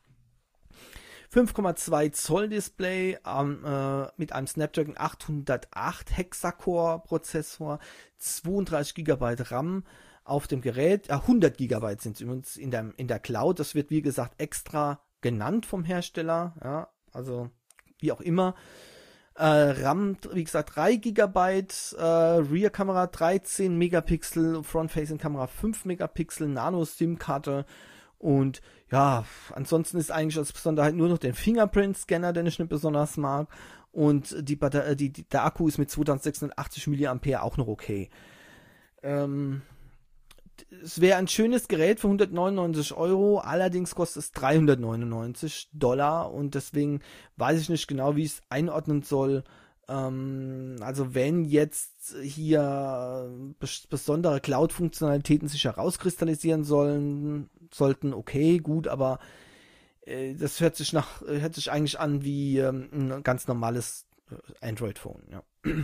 Speaker 1: fünf Komma zwei Zoll Display ähm, äh, mit einem Snapdragon achthundertacht Hexacore Prozessor, zweiunddreißig Gigabyte RAM auf dem Gerät. Äh, hundert Gigabyte sind es übrigens in der, in der Cloud. Das wird, wie gesagt, extra genannt vom Hersteller. Ja, also wie auch immer. Äh, RAM, wie gesagt, drei Gigabyte, äh, Rear-Kamera dreizehn Megapixel, Front-Facing-Kamera fünf Megapixel, Nano-SIM-Karte und ja, ansonsten ist eigentlich als Besonderheit nur noch der Fingerprint-Scanner, den ich nicht besonders mag, und die Batter- die, die, der Akku ist mit zweitausendsechshundertachtzig Milliampere auch noch okay. Ähm, es wäre ein schönes Gerät für hundertneunundneunzig Euro, allerdings kostet es dreihundertneunundneunzig Dollar und deswegen weiß ich nicht genau, wie ich es einordnen soll. Ähm, also wenn jetzt hier bes- besondere Cloud-Funktionalitäten sich herauskristallisieren sollen, sollten, okay, gut, aber äh, das hört sich nach, hört sich eigentlich an wie ähm, ein ganz normales äh, Android-Phone. Ja.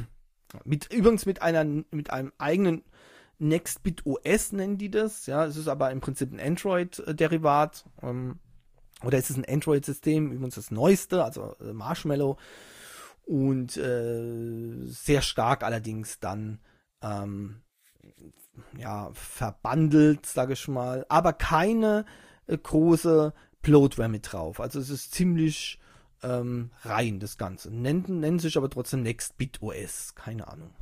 Speaker 1: mit, übrigens mit einer, mit einem eigenen Nextbit O S nennen die das, ja, es ist aber im Prinzip ein Android-Derivat, ähm, oder es ist ein Android-System, übrigens das neueste, also äh, Marshmallow, und äh, sehr stark allerdings dann, ähm, ja, verbandelt, sage ich mal, aber keine äh, große Bloatware mit drauf, also es ist ziemlich ähm, rein, das Ganze, nennen, nennen sich aber trotzdem Nextbit O S, keine Ahnung.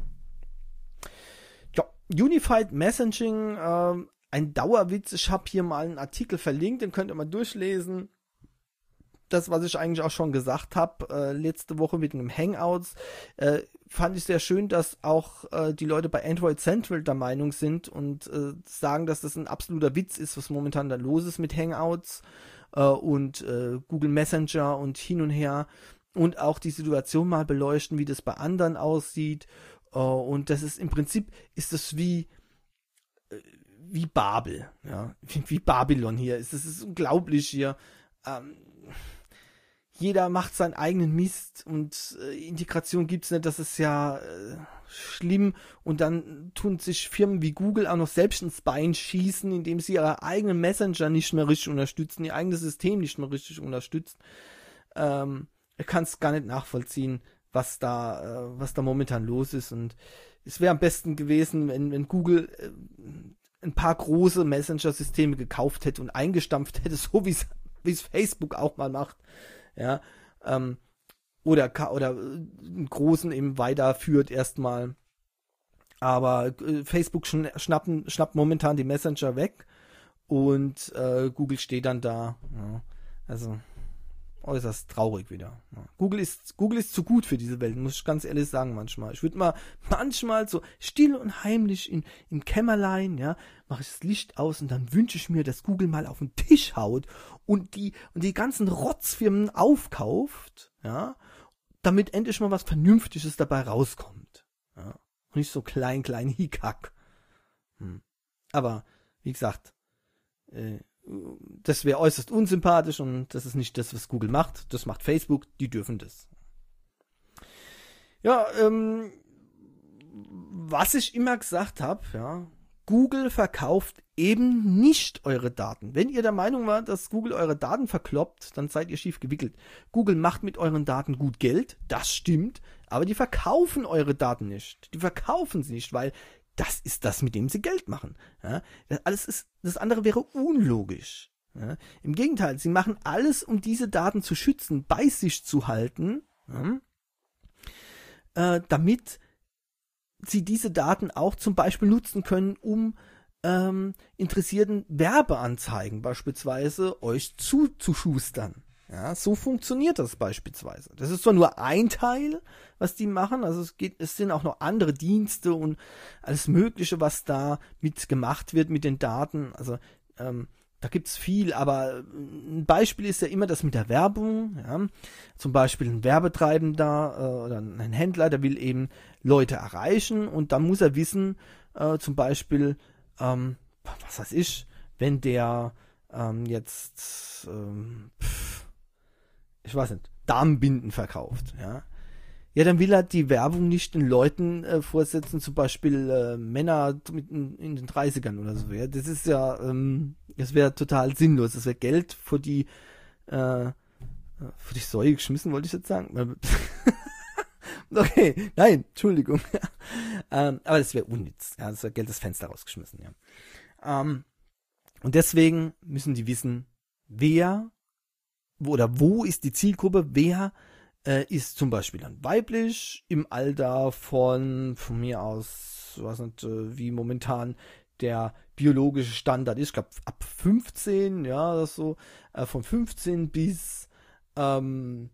Speaker 1: Unified Messaging, äh, ein Dauerwitz. Ich habe hier mal einen Artikel verlinkt, den könnt ihr mal durchlesen. Das, was ich eigentlich auch schon gesagt habe, äh, letzte Woche mit einem Hangouts, äh, fand ich sehr schön, dass auch äh, die Leute bei Android Central der Meinung sind und äh, sagen, dass das ein absoluter Witz ist, was momentan da los ist mit Hangouts äh, und äh, Google Messenger und hin und her und auch die Situation mal beleuchten, wie das bei anderen aussieht. Uh, und das ist im Prinzip ist das wie wie Babel, ja, wie, wie Babylon hier ist. Das ist unglaublich hier. Ähm, jeder macht seinen eigenen Mist und äh, Integration gibt's nicht. Das ist ja äh, schlimm. Und dann tun sich Firmen wie Google auch noch selbst ins Bein schießen, indem sie ihre eigenen Messenger nicht mehr richtig unterstützen, ihr eigenes System nicht mehr richtig unterstützt. Ähm, ich kann es gar nicht nachvollziehen, was da, äh, was da momentan los ist. Und es wäre am besten gewesen, wenn, wenn Google äh, ein paar große Messenger-Systeme gekauft hätte und eingestampft hätte, so wie es Facebook auch mal macht. Ja, ähm, oder, oder einen großen eben weiterführt erstmal. Aber äh, Facebook schn schnappen, schnappt momentan die Messenger weg und äh, Google steht dann da. Ja, also äußerst traurig wieder. Ja. Google ist Google ist zu gut für diese Welt, muss ich ganz ehrlich sagen manchmal. Ich würde mal manchmal so still und heimlich in, im Kämmerlein, ja, mache ich das Licht aus und dann wünsche ich mir, dass Google mal auf den Tisch haut und die und die ganzen Rotzfirmen aufkauft, ja, damit endlich mal was Vernünftiges dabei rauskommt. Ja. Und nicht so klein, klein Hickhack. Hm. Aber, wie gesagt, äh, das wäre äußerst unsympathisch und das ist nicht das, was Google macht. Das macht Facebook, die dürfen das. Ja, ähm, was ich immer gesagt habe, ja, Google verkauft eben nicht eure Daten. Wenn ihr der Meinung wart, dass Google eure Daten verkloppt, dann seid ihr schief gewickelt. Google macht mit euren Daten gut Geld, das stimmt, aber die verkaufen eure Daten nicht. Die verkaufen sie nicht, weil das ist das, mit dem sie Geld machen. Ja, das, alles ist, das andere wäre unlogisch. Ja, im Gegenteil, sie machen alles, um diese Daten zu schützen, bei sich zu halten, ja, äh, damit sie diese Daten auch zum Beispiel nutzen können, um ähm, interessierten Werbeanzeigen beispielsweise euch zuzuschustern. Ja, so funktioniert das beispielsweise. Das ist zwar nur ein Teil, was die machen, also es geht, es sind auch noch andere Dienste und alles Mögliche, was da mit gemacht wird mit den Daten. Also ähm, da gibt's viel, aber ein Beispiel ist ja immer das mit der Werbung. Ja. Zum Beispiel ein Werbetreibender äh, oder ein Händler, der will eben Leute erreichen und dann muss er wissen, äh, zum Beispiel, ähm, was weiß ich, wenn der ähm, jetzt ähm, pff, ich weiß nicht, Damenbinden verkauft, ja. Ja, dann will er die Werbung nicht den Leuten äh, vorsetzen, zum Beispiel äh, Männer mit in, in den dreißigern oder so. Ja. Das ist ja, ähm, das wäre total sinnlos. Das wäre Geld für die, äh, für die Säue geschmissen, wollte ich jetzt sagen. Okay, nein, Entschuldigung. ähm, aber das wäre unnütz. Ja, das wäre Geld das Fenster rausgeschmissen, ja. Ähm, und deswegen müssen die wissen, wer oder wo ist die Zielgruppe, wer äh, ist zum Beispiel dann weiblich im Alter von, von mir aus, ich weiß nicht, äh, wie momentan der biologische Standard ist, ich glaube ab fünfzehn, ja, das so, äh, von fünfzehn bis ähm,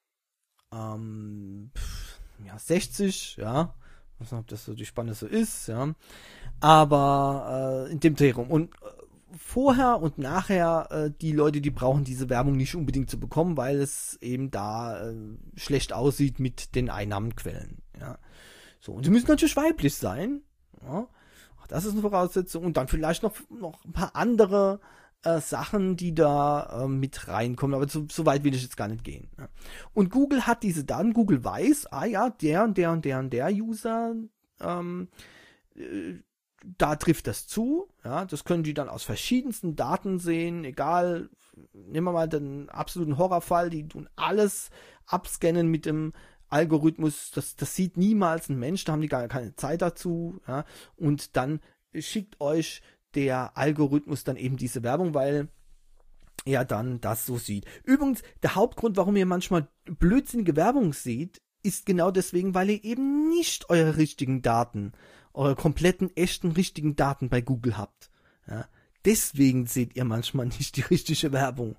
Speaker 1: ähm, pff, ja, sechzig, ja, ich weiß nicht, ob das so die Spanne so ist, ja, aber äh, in dem Dreh rum. Und äh, vorher und nachher äh, die Leute, die brauchen diese Werbung nicht unbedingt zu bekommen, weil es eben da äh, schlecht aussieht mit den Einnahmenquellen. Ja. So, und sie müssen natürlich weiblich sein. Ja. Auch das ist eine Voraussetzung. Und dann vielleicht noch, noch ein paar andere äh, Sachen, die da äh, mit reinkommen. Aber so, so weit will ich jetzt gar nicht gehen. Ja. Und Google hat diese Daten. Google weiß, ah ja, der und der und der und der User ähm, äh, da trifft das zu, ja, das können die dann aus verschiedensten Daten sehen, egal, nehmen wir mal den absoluten Horrorfall, die tun alles abscannen mit dem Algorithmus, das, das sieht niemals ein Mensch, da haben die gar keine Zeit dazu, ja, und dann schickt euch der Algorithmus dann eben diese Werbung, weil er dann das so sieht. Übrigens, der Hauptgrund, warum ihr manchmal blödsinnige Werbung seht, ist genau deswegen, weil ihr eben nicht eure richtigen Daten eure kompletten, echten, richtigen Daten bei Google habt. Ja, deswegen seht ihr manchmal nicht die richtige Werbung.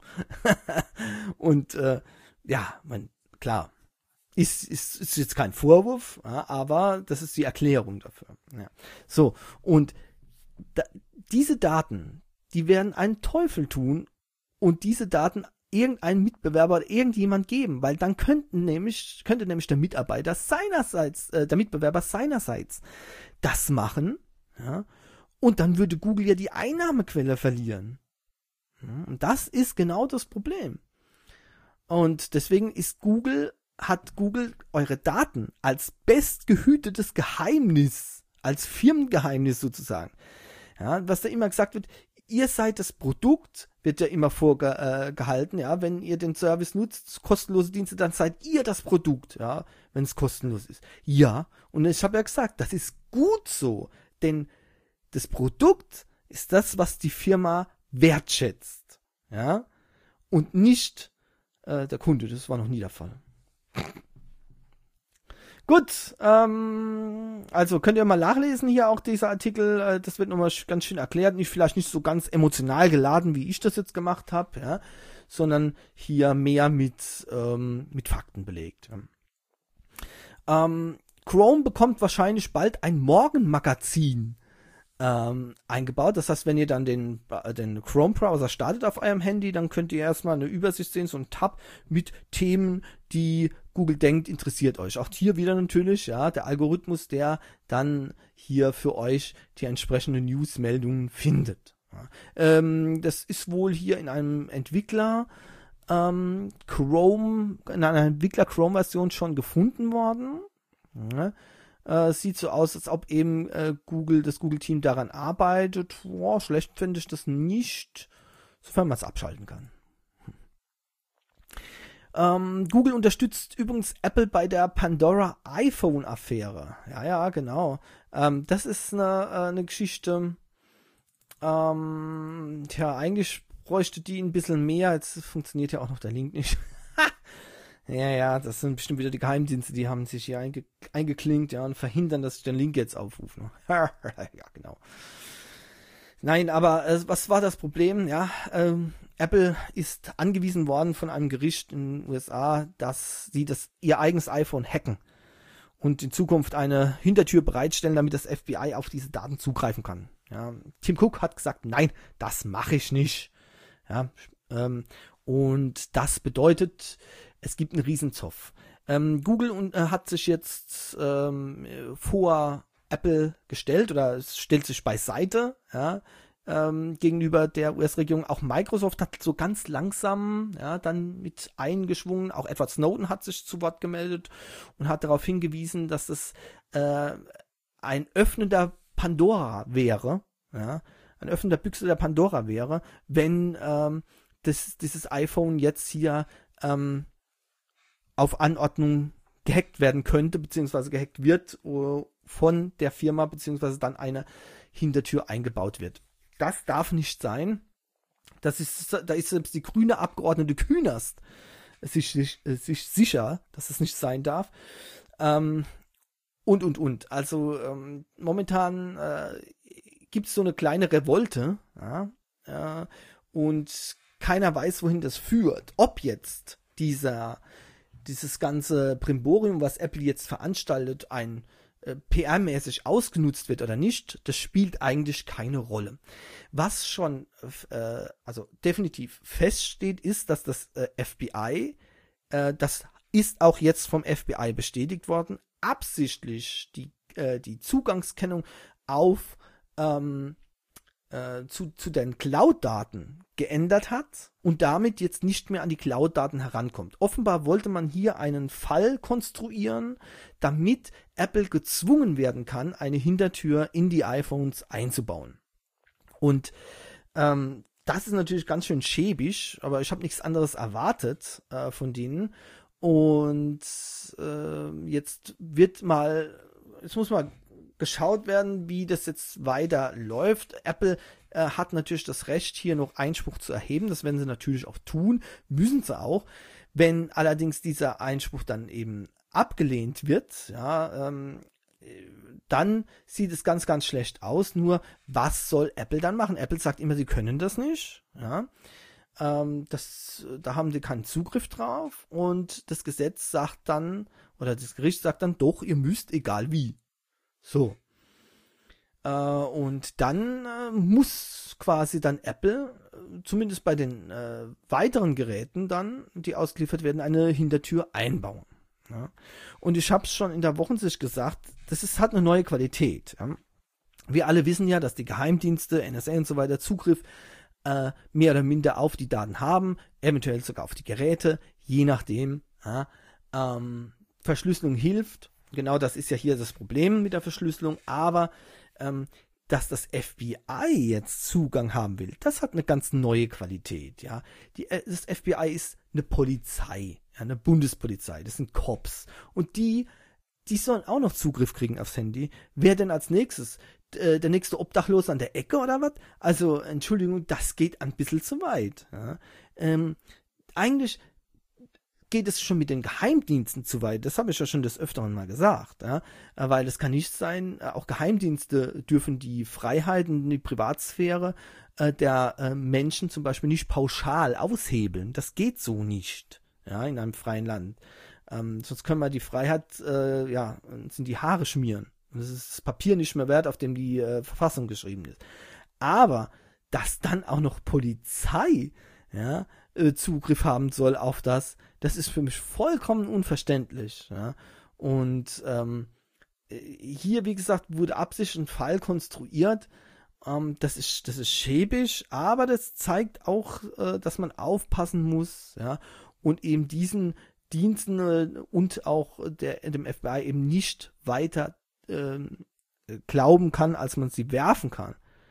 Speaker 1: Und äh, ja, man, klar, ist, ist, ist jetzt kein Vorwurf, ja, aber das ist die Erklärung dafür. Ja. So, und da, diese Daten, die werden einen Teufel tun und diese Daten irgendein Mitbewerber oder irgendjemand geben, weil dann könnten nämlich, könnte nämlich der Mitarbeiter seinerseits, äh, der Mitbewerber seinerseits das machen, ja, und dann würde Google ja die Einnahmequelle verlieren. Ja, und das ist genau das Problem. Und deswegen ist Google, hat Google eure Daten als bestgehütetes Geheimnis, als Firmengeheimnis sozusagen. Ja, was da immer gesagt wird, ihr seid das Produkt, wird ja immer vorgehalten, ja, wenn ihr den Service nutzt, kostenlose Dienste, dann seid ihr das Produkt, ja, wenn es kostenlos ist. Ja, und ich habe ja gesagt, das ist gut so, denn das Produkt ist das, was die Firma wertschätzt, ja, und nicht äh, der Kunde, das war noch nie der Fall. Gut, ähm, also könnt ihr mal nachlesen hier auch dieser Artikel, äh, das wird nochmal ganz schön erklärt, nicht vielleicht nicht so ganz emotional geladen, wie ich das jetzt gemacht habe, ja, sondern hier mehr mit, ähm, mit Fakten belegt. Ähm, Chrome bekommt wahrscheinlich bald ein Morgenmagazin ähm, eingebaut. Das heißt, wenn ihr dann den, den Chrome-Browser startet auf eurem Handy, dann könnt ihr erstmal eine Übersicht sehen, so ein Tab mit Themen, die Google denkt, interessiert euch. Auch hier wieder natürlich, ja, der Algorithmus, der dann hier für euch die entsprechenden News-Meldungen findet. Ja. Ähm, das ist wohl hier in einem Entwickler ähm, Chrome, in einer Entwickler-Chrome-Version schon gefunden worden. Ja. Äh, sieht so aus, als ob eben äh, Google, das Google-Team daran arbeitet. Boah, schlecht finde ich das nicht, sofern man es abschalten kann. Ähm, Google unterstützt übrigens Apple bei der Pandora iPhone-Affäre. Ja, ja, genau. Ähm, das ist eine, äh, eine Geschichte, ähm, tja, eigentlich bräuchte die ein bisschen mehr. Jetzt funktioniert ja auch noch der Link nicht. Ja, ja, das sind bestimmt wieder die Geheimdienste, die haben sich hier einge eingeklinkt, ja, und verhindern, dass ich den Link jetzt aufrufe. Ne? Ja, genau. Nein, aber äh, was war das Problem? Ja, ähm, Apple ist angewiesen worden von einem Gericht in den U S A, dass sie das ihr eigenes iPhone hacken und in Zukunft eine Hintertür bereitstellen, damit das F B I auf diese Daten zugreifen kann. Ja, Tim Cook hat gesagt, nein, das mache ich nicht. Ja, ähm, und das bedeutet, es gibt einen Riesenzoff. Ähm, Google und, äh, hat sich jetzt ähm, vor Apple gestellt oder es stellt sich beiseite, ja, ähm, gegenüber der U S-Regierung. Auch Microsoft hat so ganz langsam, ja, dann mit eingeschwungen. Auch Edward Snowden hat sich zu Wort gemeldet und hat darauf hingewiesen, dass es äh, ein öffnender Pandora wäre, ja, ein öffnender Büchse der Pandora wäre, wenn ähm, das, dieses iPhone jetzt hier ähm, auf Anordnung gehackt werden könnte, beziehungsweise gehackt wird uh, von der Firma, beziehungsweise dann eine Hintertür eingebaut wird. Das darf nicht sein. Das ist, da ist selbst die grüne Abgeordnete Künast sich, sich, sich sicher, dass es nicht sein darf. Ähm, und, und, und. Also ähm, momentan äh, gibt es so eine kleine Revolte, ja, äh, und keiner weiß, wohin das führt. Ob jetzt dieser dieses ganze Brimborium, was Apple jetzt veranstaltet, ein äh, P R-mäßig ausgenutzt wird oder nicht, das spielt eigentlich keine Rolle. Was schon äh, also definitiv feststeht, ist, dass das äh, F B I, äh, das ist auch jetzt vom F B I bestätigt worden, absichtlich die, äh, die Zugangskennung auf ähm, äh, zu, zu den Cloud-Daten geändert hat und damit jetzt nicht mehr an die Cloud-Daten herankommt. Offenbar wollte man hier einen Fall konstruieren, damit Apple gezwungen werden kann, eine Hintertür in die iPhones einzubauen. Und ähm, das ist natürlich ganz schön schäbig, aber ich habe nichts anderes erwartet äh, von denen. Und äh, jetzt wird mal, jetzt muss mal geschaut werden, wie das jetzt weiter läuft. Apple äh, hat natürlich das Recht, hier noch Einspruch zu erheben. Das werden sie natürlich auch tun, müssen sie auch. Wenn allerdings dieser Einspruch dann eben abgelehnt wird, ja, ähm, dann sieht es ganz, ganz schlecht aus. Nur, was soll Apple dann machen? Apple sagt immer, sie können das nicht. Ja, ähm, das, da haben sie keinen Zugriff drauf. Und das Gesetz sagt dann, oder das Gericht sagt dann, doch, ihr müsst, egal wie. So. Äh, und dann äh, muss quasi dann Apple, äh, zumindest bei den äh, weiteren Geräten dann, die ausgeliefert werden, eine Hintertür einbauen. Ja. Und ich habe es schon in der Wochensicht gesagt, das ist, hat eine neue Qualität. Ja. Wir alle wissen ja, dass die Geheimdienste, N S A und so weiter, Zugriff äh, mehr oder minder auf die Daten haben, eventuell sogar auf die Geräte, je nachdem. Ja. Ähm, Verschlüsselung hilft. Genau, das ist ja hier das Problem mit der Verschlüsselung, aber ähm, dass das F B I jetzt Zugang haben will, das hat eine ganz neue Qualität, ja. Die, äh, das F B I ist eine Polizei, ja, eine Bundespolizei, das sind Cops und die, die sollen auch noch Zugriff kriegen aufs Handy. Wer denn als nächstes? Äh, der nächste Obdachlose an der Ecke oder was? Also, Entschuldigung, das geht ein bisschen zu weit, ja. Ähm, eigentlich geht es schon mit den Geheimdiensten zu weit. Das habe ich ja schon des Öfteren mal gesagt. Ja? Weil es kann nicht sein, auch Geheimdienste dürfen die Freiheiten, die Privatsphäre äh, der äh, Menschen zum Beispiel nicht pauschal aushebeln. Das geht so nicht, ja, in einem freien Land. Ähm, sonst können wir die Freiheit, äh, ja, sind die Haare schmieren. Und das ist das Papier nicht mehr wert, auf dem die äh, Verfassung geschrieben ist. Aber, dass dann auch noch Polizei, ja, Zugriff haben soll auf das, das ist für mich vollkommen unverständlich. Ja? Und ähm, hier, wie gesagt, wurde absichtlich ein Fall konstruiert. Ähm, das ist, das ist schäbig, aber das zeigt auch, äh, dass man aufpassen muss, ja, und eben diesen Diensten äh, und auch der, dem F B I eben nicht weiter äh, glauben kann, als man sie werfen kann.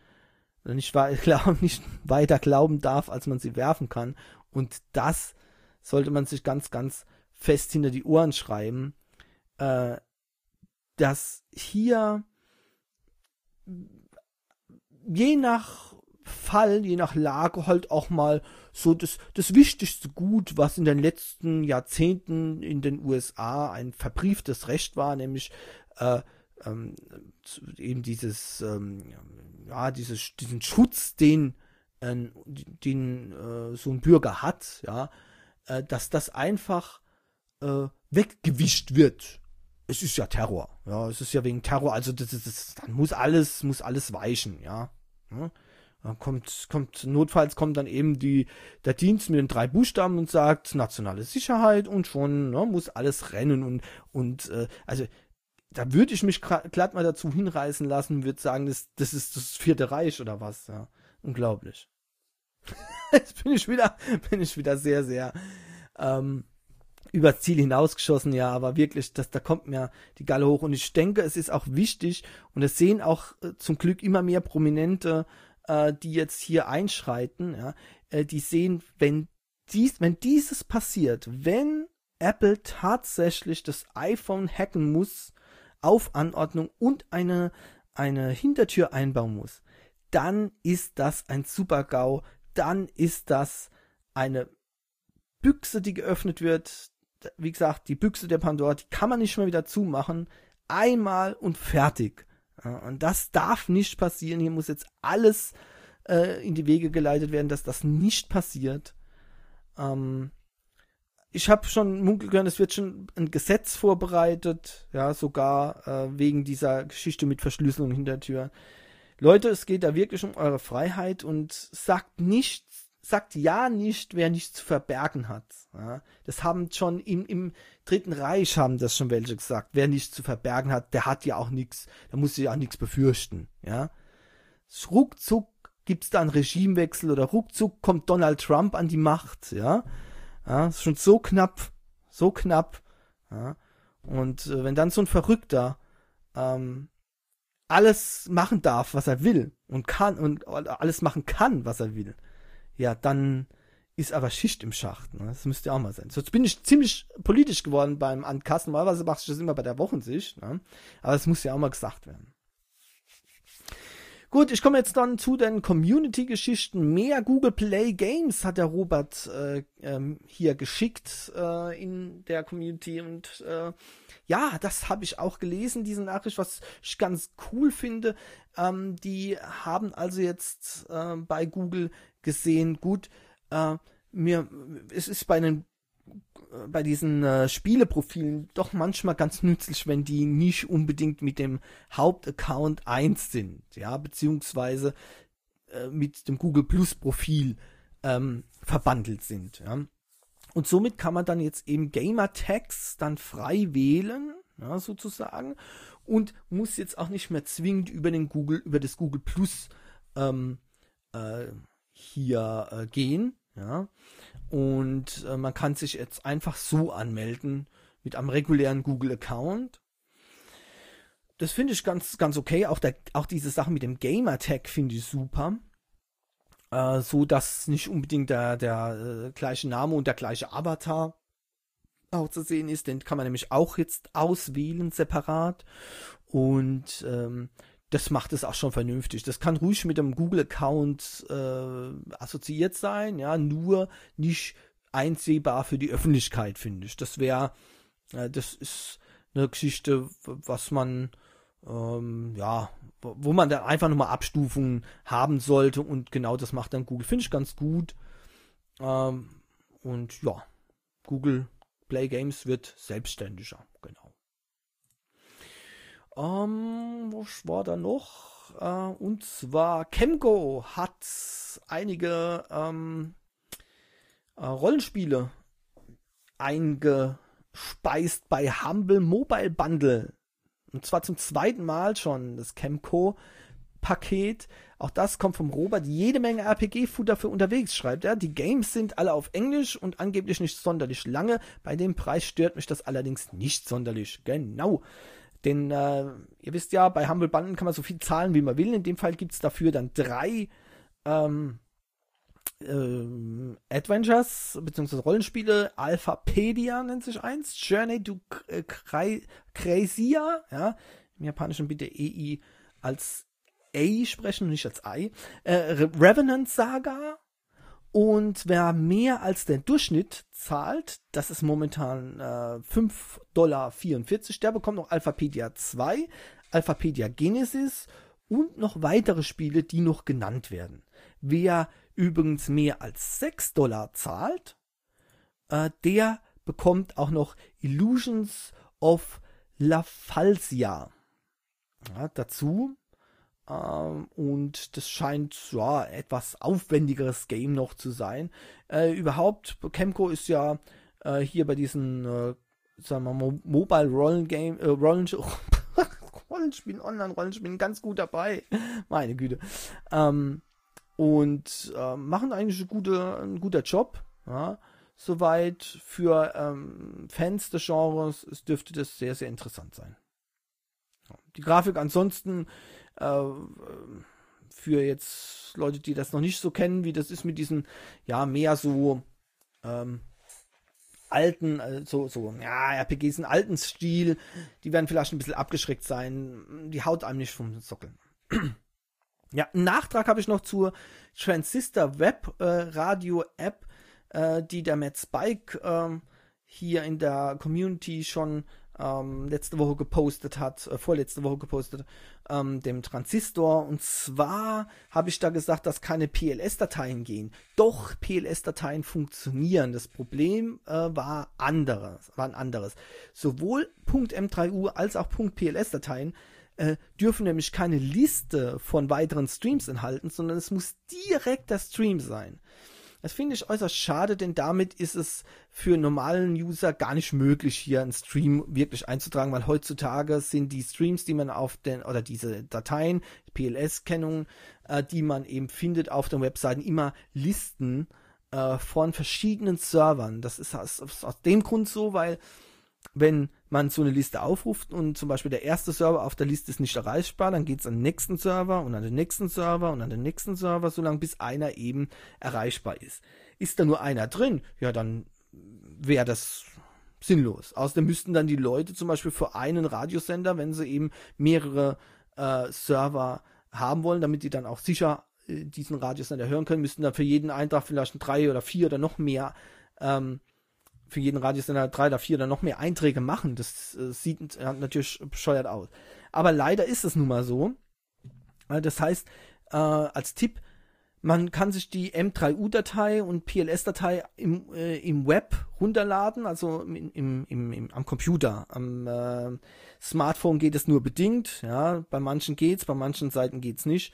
Speaker 1: Nicht, nicht weiter glauben darf, als man sie werfen kann. Und das sollte man sich ganz, ganz fest hinter die Ohren schreiben, äh, dass hier je nach Fall, je nach Lage, halt auch mal so das, das wichtigste Gut, was in den letzten Jahrzehnten in den U S A ein verbrieftes Recht war, nämlich äh, ähm, eben dieses, ähm, ja, dieses, diesen Schutz, den, äh, den äh, so ein Bürger hat, ja, äh, dass das einfach äh, weggewischt wird. Es ist ja Terror, ja, es ist ja wegen Terror, also das ist, das, dann muss alles, muss alles weichen, ja. ja. Dann kommt, kommt, notfalls kommt dann eben die, der Dienst mit den drei Buchstaben und sagt nationale Sicherheit und schon ne, muss alles rennen und, und äh, also da würde ich mich glatt mal dazu hinreißen lassen, würde sagen, das, das ist das Vierte Reich oder was, ja. Unglaublich. Jetzt bin ich wieder, bin ich wieder sehr, sehr ähm, übers Ziel hinausgeschossen, ja, aber wirklich, das, da kommt mir die Galle hoch und ich denke, es ist auch wichtig und es sehen auch äh, zum Glück immer mehr Prominente, äh, die jetzt hier einschreiten, ja, äh, die sehen, wenn dies, wenn dieses passiert, wenn Apple tatsächlich das iPhone hacken muss, auf Anordnung und eine, eine Hintertür einbauen muss, dann ist das ein Super-GAU, dann ist das eine Büchse, die geöffnet wird, wie gesagt, die Büchse der Pandora, die kann man nicht mehr wieder zumachen, einmal und fertig. Ja, und das darf nicht passieren, hier muss jetzt alles äh, in die Wege geleitet werden, dass das nicht passiert. Ähm, Ich habe schon munkeln können, es wird schon ein Gesetz vorbereitet, ja, sogar äh, wegen dieser Geschichte mit Verschlüsselung hinter der Tür. Leute, es geht da wirklich um eure Freiheit und sagt nicht, sagt ja nicht, wer nichts zu verbergen hat. Ja. Das haben schon im, im Dritten Reich haben das schon welche gesagt. Wer nichts zu verbergen hat, der hat ja auch nichts, der muss ja auch nichts befürchten. Ja. Ruckzuck gibt's da einen Regimewechsel oder ruckzuck kommt Donald Trump an die Macht, ja. Ja, ist schon so knapp, so knapp. Ja. Und äh, wenn dann so ein Verrückter ähm, alles machen darf, was er will und kann und alles machen kann, was er will, ja, dann ist aber Schicht im Schacht. Ne? Das müsste ja auch mal sein. So, jetzt bin ich ziemlich politisch geworden beim Ankassen. Normalerweise mache ich das immer bei der Wochensicht. Ne? Aber es muss ja auch mal gesagt werden. Gut, ich komme jetzt dann zu den Community-Geschichten. Mehr Google Play Games hat der Robert äh, ähm, hier geschickt äh, in der Community. Und äh, ja, das habe ich auch gelesen, diese Nachricht, was ich ganz cool finde. Ähm, die haben also jetzt äh, bei Google gesehen, gut, äh, mir, es ist bei den bei diesen äh, Spieleprofilen doch manchmal ganz nützlich, wenn die nicht unbedingt mit dem Hauptaccount eins sind, ja, beziehungsweise äh, mit dem Google Plus Profil ähm, verbandelt sind, ja. Und somit kann man dann jetzt eben Gamer-Tags dann frei wählen, ja, sozusagen, und muss jetzt auch nicht mehr zwingend über den Google, über das Google Plus ähm, äh, hier äh, gehen, ja. Und äh, man kann sich jetzt einfach so anmelden mit einem regulären Google-Account. Das finde ich ganz, ganz okay. Auch, der, auch diese Sache mit dem Gamer-Tag finde ich super. Äh, so dass nicht unbedingt der, der äh, gleiche Name und der gleiche Avatar auch zu sehen ist. Den kann man nämlich auch jetzt auswählen, separat. Und ähm, das macht es auch schon vernünftig. Das kann ruhig mit dem Google-Account äh, assoziiert sein, ja, nur nicht einsehbar für die Öffentlichkeit, finde ich. Das wäre, äh, das ist eine Geschichte, was man, ähm, ja, wo man dann einfach nochmal Abstufungen haben sollte und genau das macht dann Google. Finde ich ganz gut. Ähm, und ja, Google Play Games wird selbstständiger, genau. Um, was war da noch? Uh, und zwar Kemco hat einige ähm, uh, Rollenspiele eingespeist bei Humble Mobile Bundle. Und zwar zum zweiten Mal schon, das Kemco-Paket. Auch das kommt vom Robert. Jede Menge R P G-Futter für unterwegs, schreibt er. Die Games sind alle auf Englisch und angeblich nicht sonderlich lange. Bei dem Preis stört mich das allerdings nicht sonderlich. Genau. Denn äh, ihr wisst ja, bei Humble Bundle kann man so viel zahlen, wie man will. In dem Fall gibt es dafür dann drei ähm, äh, Adventures, beziehungsweise Rollenspiele. Alphapedia nennt sich eins. Journey to Cracia, ja, im Japanischen bitte E I als A sprechen, nicht als I. Äh, Revenant Saga. Und wer mehr als der Durchschnitt zahlt, das ist momentan äh, fünf Komma vierundvierzig Dollar, der bekommt noch Alphapedia zwei, Alphapedia Genesis und noch weitere Spiele, die noch genannt werden. Wer übrigens mehr als sechs Dollar zahlt, äh, der bekommt auch noch Illusions of Lafalsia ja, dazu. Ähm, und das scheint ja etwas aufwendigeres Game noch zu sein. Äh, überhaupt, Kemco ist ja äh, hier bei diesen, äh, sagen wir mal, Mobile Rollen-Game, äh, Rollen Rollenspielen, Online-Rollenspielen ganz gut dabei. Meine Güte. Ähm, und äh, machen eigentlich eine gute, ein guter Job. Ja. Soweit für ähm, Fans des Genres es dürfte das sehr, sehr interessant sein. Die Grafik ansonsten äh, für jetzt Leute, die das noch nicht so kennen, wie das ist mit diesen, ja, mehr so ähm, alten, also so, ja, R P Gs in alten Stil, die werden vielleicht ein bisschen abgeschreckt sein. Die haut einem nicht vom Sockel. Ja, einen Nachtrag habe ich noch zur Transistor Web äh, Radio App, äh, die der Matt Spike äh, hier in der Community schon ähm, letzte Woche gepostet hat, äh, vorletzte Woche gepostet, ähm, dem Transistor. Und zwar habe ich da gesagt, dass keine P L S-Dateien gehen. Doch, P L S-Dateien funktionieren. Das Problem äh, war anderes, war ein anderes. Sowohl .m drei u als auch .pls-Dateien äh, dürfen nämlich keine Liste von weiteren Streams enthalten, sondern es muss direkt der Stream sein. Das finde ich äußerst schade, denn damit ist es für normalen User gar nicht möglich, hier einen Stream wirklich einzutragen, weil heutzutage sind die Streams, die man auf den, oder diese Dateien, P L S-Kennungen, äh, die man eben findet auf den Webseiten, immer Listen äh, von verschiedenen Servern. Das ist aus, aus dem Grund so, weil wenn man so eine Liste aufruft und zum Beispiel der erste Server auf der Liste ist nicht erreichbar, dann geht es an den nächsten Server und an den nächsten Server und an den nächsten Server, solange bis einer eben erreichbar ist. Ist da nur einer drin, ja, dann wäre das sinnlos. Außerdem müssten dann die Leute zum Beispiel für einen Radiosender, wenn sie eben mehrere äh, Server haben wollen, damit die dann auch sicher äh, diesen Radiosender hören können, müssten dann für jeden Eintrag vielleicht ein drei oder vier oder noch mehr ähm, für jeden Radiosender drei oder vier oder noch mehr Einträge machen. Das äh, sieht äh, natürlich bescheuert aus. Aber leider ist es nun mal so. Äh, das heißt, äh, als Tipp, man kann sich die M drei U-Datei und P L S-Datei im, äh, im Web runterladen, also im, im, im, im, am Computer. Am äh, Smartphone geht es nur bedingt. Ja, bei manchen geht's, bei manchen Seiten geht's nicht.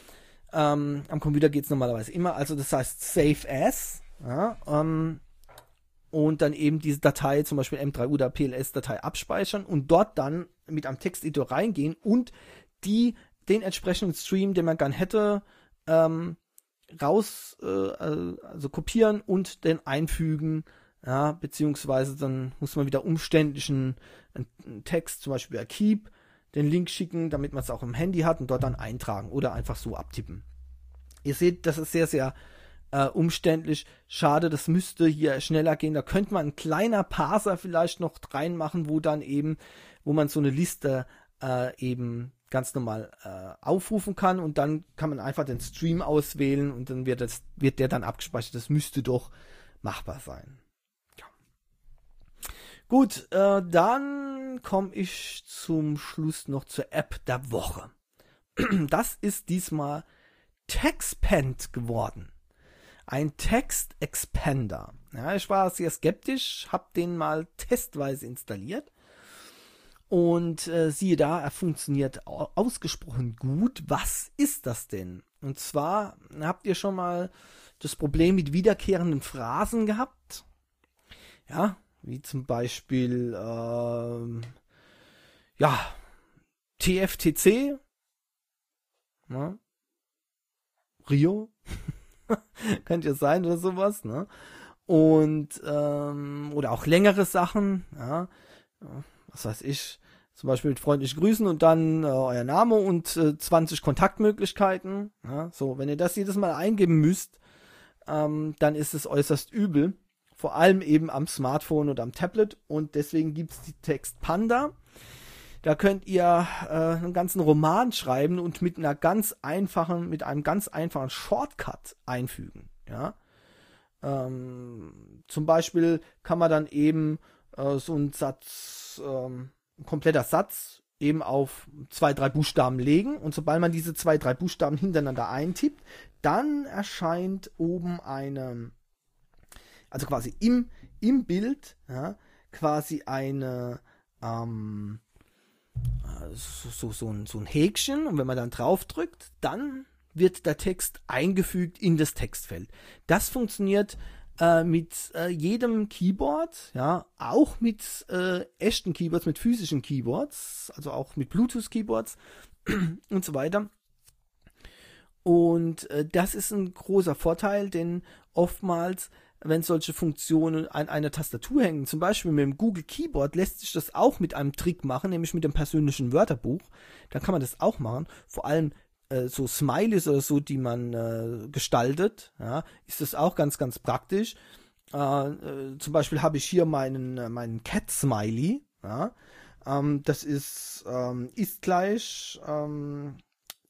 Speaker 1: Ähm, am Computer geht's normalerweise immer. Also das heißt Save As. Ja, ähm, und dann eben diese Datei, zum Beispiel M drei U oder P L S-Datei abspeichern und dort dann mit einem Texteditor reingehen und die, den entsprechenden Stream, den man gern hätte, ähm, raus, äh, also kopieren und den einfügen, ja, beziehungsweise dann muss man wieder umständlich einen, einen Text, zum Beispiel bei Keep, den Link schicken, damit man es auch im Handy hat und dort dann eintragen oder einfach so abtippen. Ihr seht, das ist sehr, sehr Uh, umständlich. Schade, das müsste hier schneller gehen. Da könnte man ein kleiner Parser vielleicht noch reinmachen, wo dann eben, wo man so eine Liste uh, eben ganz normal uh, aufrufen kann und dann kann man einfach den Stream auswählen und dann wird, das, wird der dann abgespeichert. Das müsste doch machbar sein. Ja. Gut, uh, dann komme ich zum Schluss noch zur App der Woche. Das ist diesmal TextPend geworden. Ein Text-Expander. Ja, ich war sehr skeptisch, habe den mal testweise installiert und äh, siehe da, er funktioniert ausgesprochen gut. Was ist das denn? Und zwar habt ihr schon mal das Problem mit wiederkehrenden Phrasen gehabt? Ja, wie zum Beispiel ähm, ja, T F T C, ja, Rio, könnte ja sein oder sowas, ne? Und, ähm, oder auch längere Sachen, ja, was weiß ich, zum Beispiel mit freundlichen Grüßen und dann äh, euer Name und äh, zwanzig Kontaktmöglichkeiten, ja, so, wenn ihr das jedes Mal eingeben müsst, ähm, dann ist es äußerst übel, vor allem eben am Smartphone oder am Tablet und deswegen gibt es die TextPanda. Da könnt ihr äh, einen ganzen Roman schreiben und mit einer ganz einfachen, mit einem ganz einfachen Shortcut einfügen. Ja, ähm, zum Beispiel kann man dann eben äh, so einen Satz, ähm, ein kompletter Satz eben auf zwei, drei Buchstaben legen und sobald man diese zwei, drei Buchstaben hintereinander eintippt, dann erscheint oben eine, also quasi im, im Bild, ja, quasi eine, ähm, so, so, so, ein, so ein Häkchen und wenn man dann drauf drückt, dann wird der Text eingefügt in das Textfeld. Das funktioniert äh, mit äh, jedem Keyboard, ja, auch mit äh, echten Keyboards, mit physischen Keyboards, also auch mit Bluetooth-Keyboards und so weiter. Und äh, das ist ein großer Vorteil, denn oftmals, wenn solche Funktionen an einer Tastatur hängen, zum Beispiel mit dem Google Keyboard, lässt sich das auch mit einem Trick machen, nämlich mit dem persönlichen Wörterbuch. Dann kann man das auch machen. Vor allem äh, so Smileys oder so, die man äh, gestaltet, ja, ist das auch ganz, ganz praktisch. Äh, äh, zum Beispiel habe ich hier meinen, äh, meinen Cat-Smiley. Ja. Ähm, das ist, ähm, ist gleich, ähm,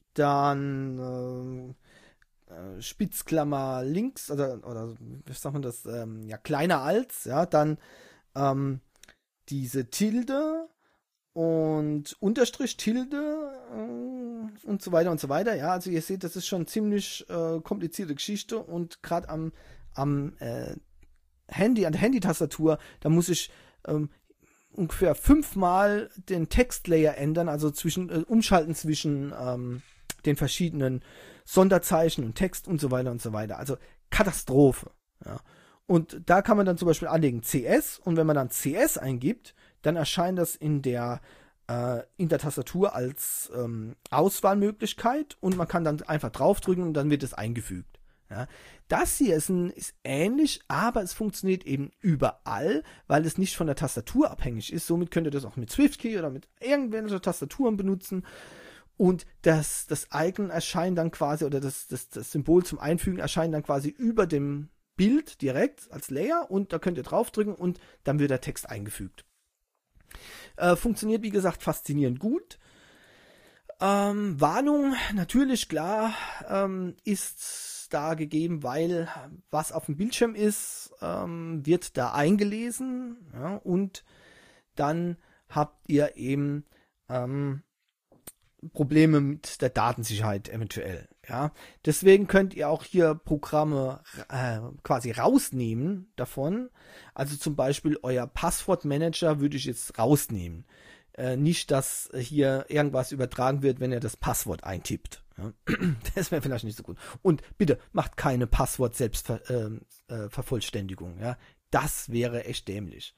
Speaker 1: dann äh, Spitzklammer links oder, oder wie sagt man das, ähm, ja, kleiner als, ja, dann ähm, diese Tilde und Unterstrich Tilde äh, und so weiter und so weiter, ja, also ihr seht, das ist schon ziemlich äh, komplizierte Geschichte und gerade am, am äh, Handy, an der Handy-Tastatur, da muss ich ähm, ungefähr fünfmal den Textlayer ändern, also zwischen, äh, umschalten zwischen ähm, den verschiedenen Sonderzeichen und Text und so weiter und so weiter. Also Katastrophe. Ja. Und da kann man dann zum Beispiel anlegen C S und wenn man dann C S eingibt, dann erscheint das in der, äh, in der Tastatur als ähm, Auswahlmöglichkeit und man kann dann einfach draufdrücken und dann wird es eingefügt. Ja. Das hier ist, ein, ist ähnlich, aber es funktioniert eben überall, weil es nicht von der Tastatur abhängig ist. Somit könnt ihr das auch mit SwiftKey oder mit irgendwelchen Tastaturen benutzen. Und das, das Icon erscheint dann quasi, oder das, das, das Symbol zum Einfügen erscheint dann quasi über dem Bild direkt als Layer und da könnt ihr draufdrücken und dann wird der Text eingefügt. Äh, funktioniert, wie gesagt, faszinierend gut. Ähm, Warnung, natürlich, klar, ähm, ist da gegeben, weil was auf dem Bildschirm ist, ähm, wird da eingelesen, ja, und dann habt ihr eben ähm, Probleme mit der Datensicherheit eventuell. Ja, deswegen könnt ihr auch hier Programme äh, quasi rausnehmen davon. Also zum Beispiel euer Passwortmanager würde ich jetzt rausnehmen. Äh, nicht, dass hier irgendwas übertragen wird, wenn ihr das Passwort eintippt. Ja? Das wäre vielleicht nicht so gut. Und bitte macht keine Passwort-Selbstvervollständigung. Äh, äh, ja? Das wäre echt dämlich.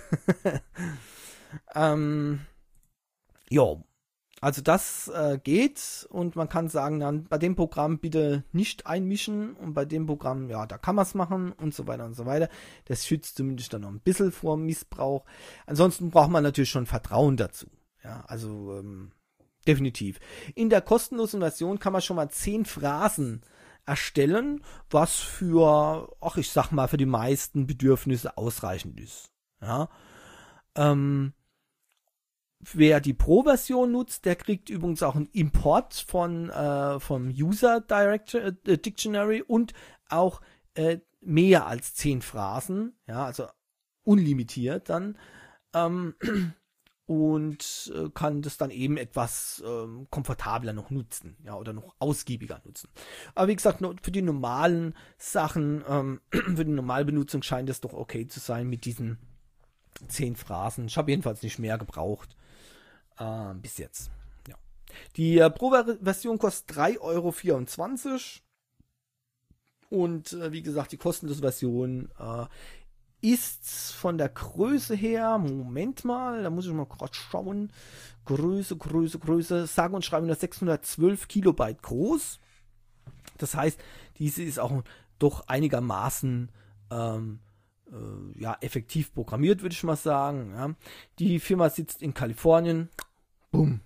Speaker 1: ähm, jo. Also das äh, geht und man kann sagen, dann bei dem Programm bitte nicht einmischen und bei dem Programm, ja, da kann man es machen und so weiter und so weiter. Das schützt zumindest dann noch ein bisschen vor Missbrauch. Ansonsten braucht man natürlich schon Vertrauen dazu. Ja, also ähm, definitiv. In der kostenlosen Version kann man schon mal zehn Phrasen erstellen, was für, ach ich sag mal, für die meisten Bedürfnisse ausreichend ist. Ja, ähm, wer die Pro-Version nutzt, der kriegt übrigens auch einen Import von äh, vom User Director, äh, Dictionary und auch äh, mehr als zehn Phrasen, ja, also unlimitiert dann ähm, und äh, kann das dann eben etwas ähm, komfortabler noch nutzen, ja, oder noch ausgiebiger nutzen. Aber wie gesagt, für die normalen Sachen, ähm, für die Normalbenutzung scheint es doch okay zu sein mit diesen zehn Phrasen. Ich habe jedenfalls nicht mehr gebraucht. Uh, bis jetzt. Ja. Die äh, Pro-Version kostet drei Euro vierundzwanzig und äh, wie gesagt, die kostenlose Version äh, ist von der Größe her, Moment mal, da muss ich mal gerade schauen, Größe, Größe, Größe, sage und schreibe nur sechshundertzwölf Kilobyte groß. Das heißt, diese ist auch doch einigermaßen ähm, äh, ja, effektiv programmiert, würde ich mal sagen. Ja. Die Firma sitzt in Kalifornien. Bumm.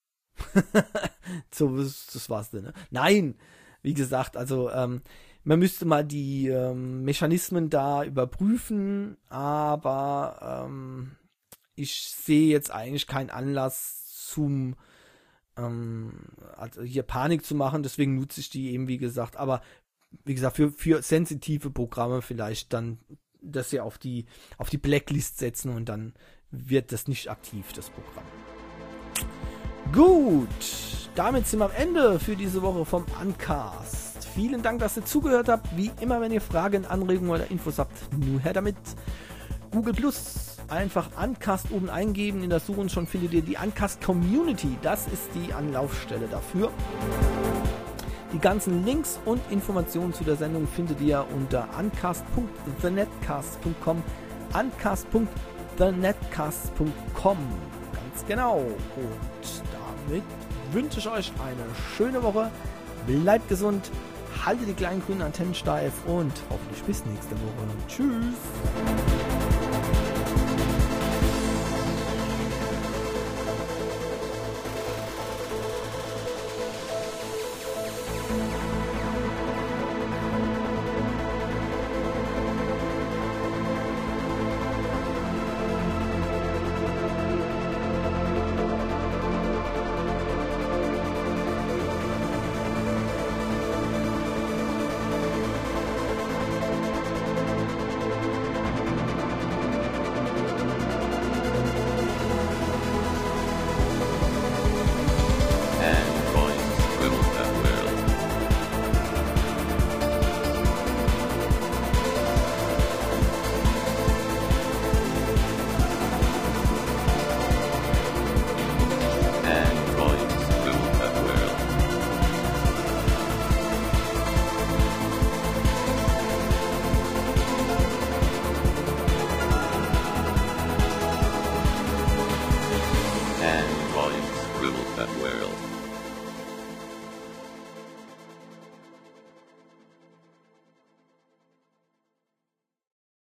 Speaker 1: So, das, das war's denn. Ne? Nein, wie gesagt, also ähm, man müsste mal die ähm, Mechanismen da überprüfen, aber ähm, ich sehe jetzt eigentlich keinen Anlass zum ähm, also hier Panik zu machen. Deswegen nutze ich die eben, wie gesagt. Aber wie gesagt, für, für sensitive Programme vielleicht dann das ja auf die, auf die Blacklist setzen und dann wird das nicht aktiv, das Programm. Gut, damit sind wir am Ende für diese Woche vom Uncast. Vielen Dank, dass ihr zugehört habt. Wie immer, wenn ihr Fragen, Anregungen oder Infos habt, nur her damit. Google Plus, einfach Uncast oben eingeben in der Suche und schon findet ihr die Uncast Community. Das ist die Anlaufstelle dafür. Die ganzen Links und Informationen zu der Sendung findet ihr unter uncast punkt the netcast punkt com, uncast punkt the netcast punkt com. Ganz genau. Und damit wünsche ich euch eine schöne Woche. Bleibt gesund, haltet die kleinen grünen Antennen steif und hoffentlich bis nächste Woche. Tschüss.
Speaker 2: Androids rule that world.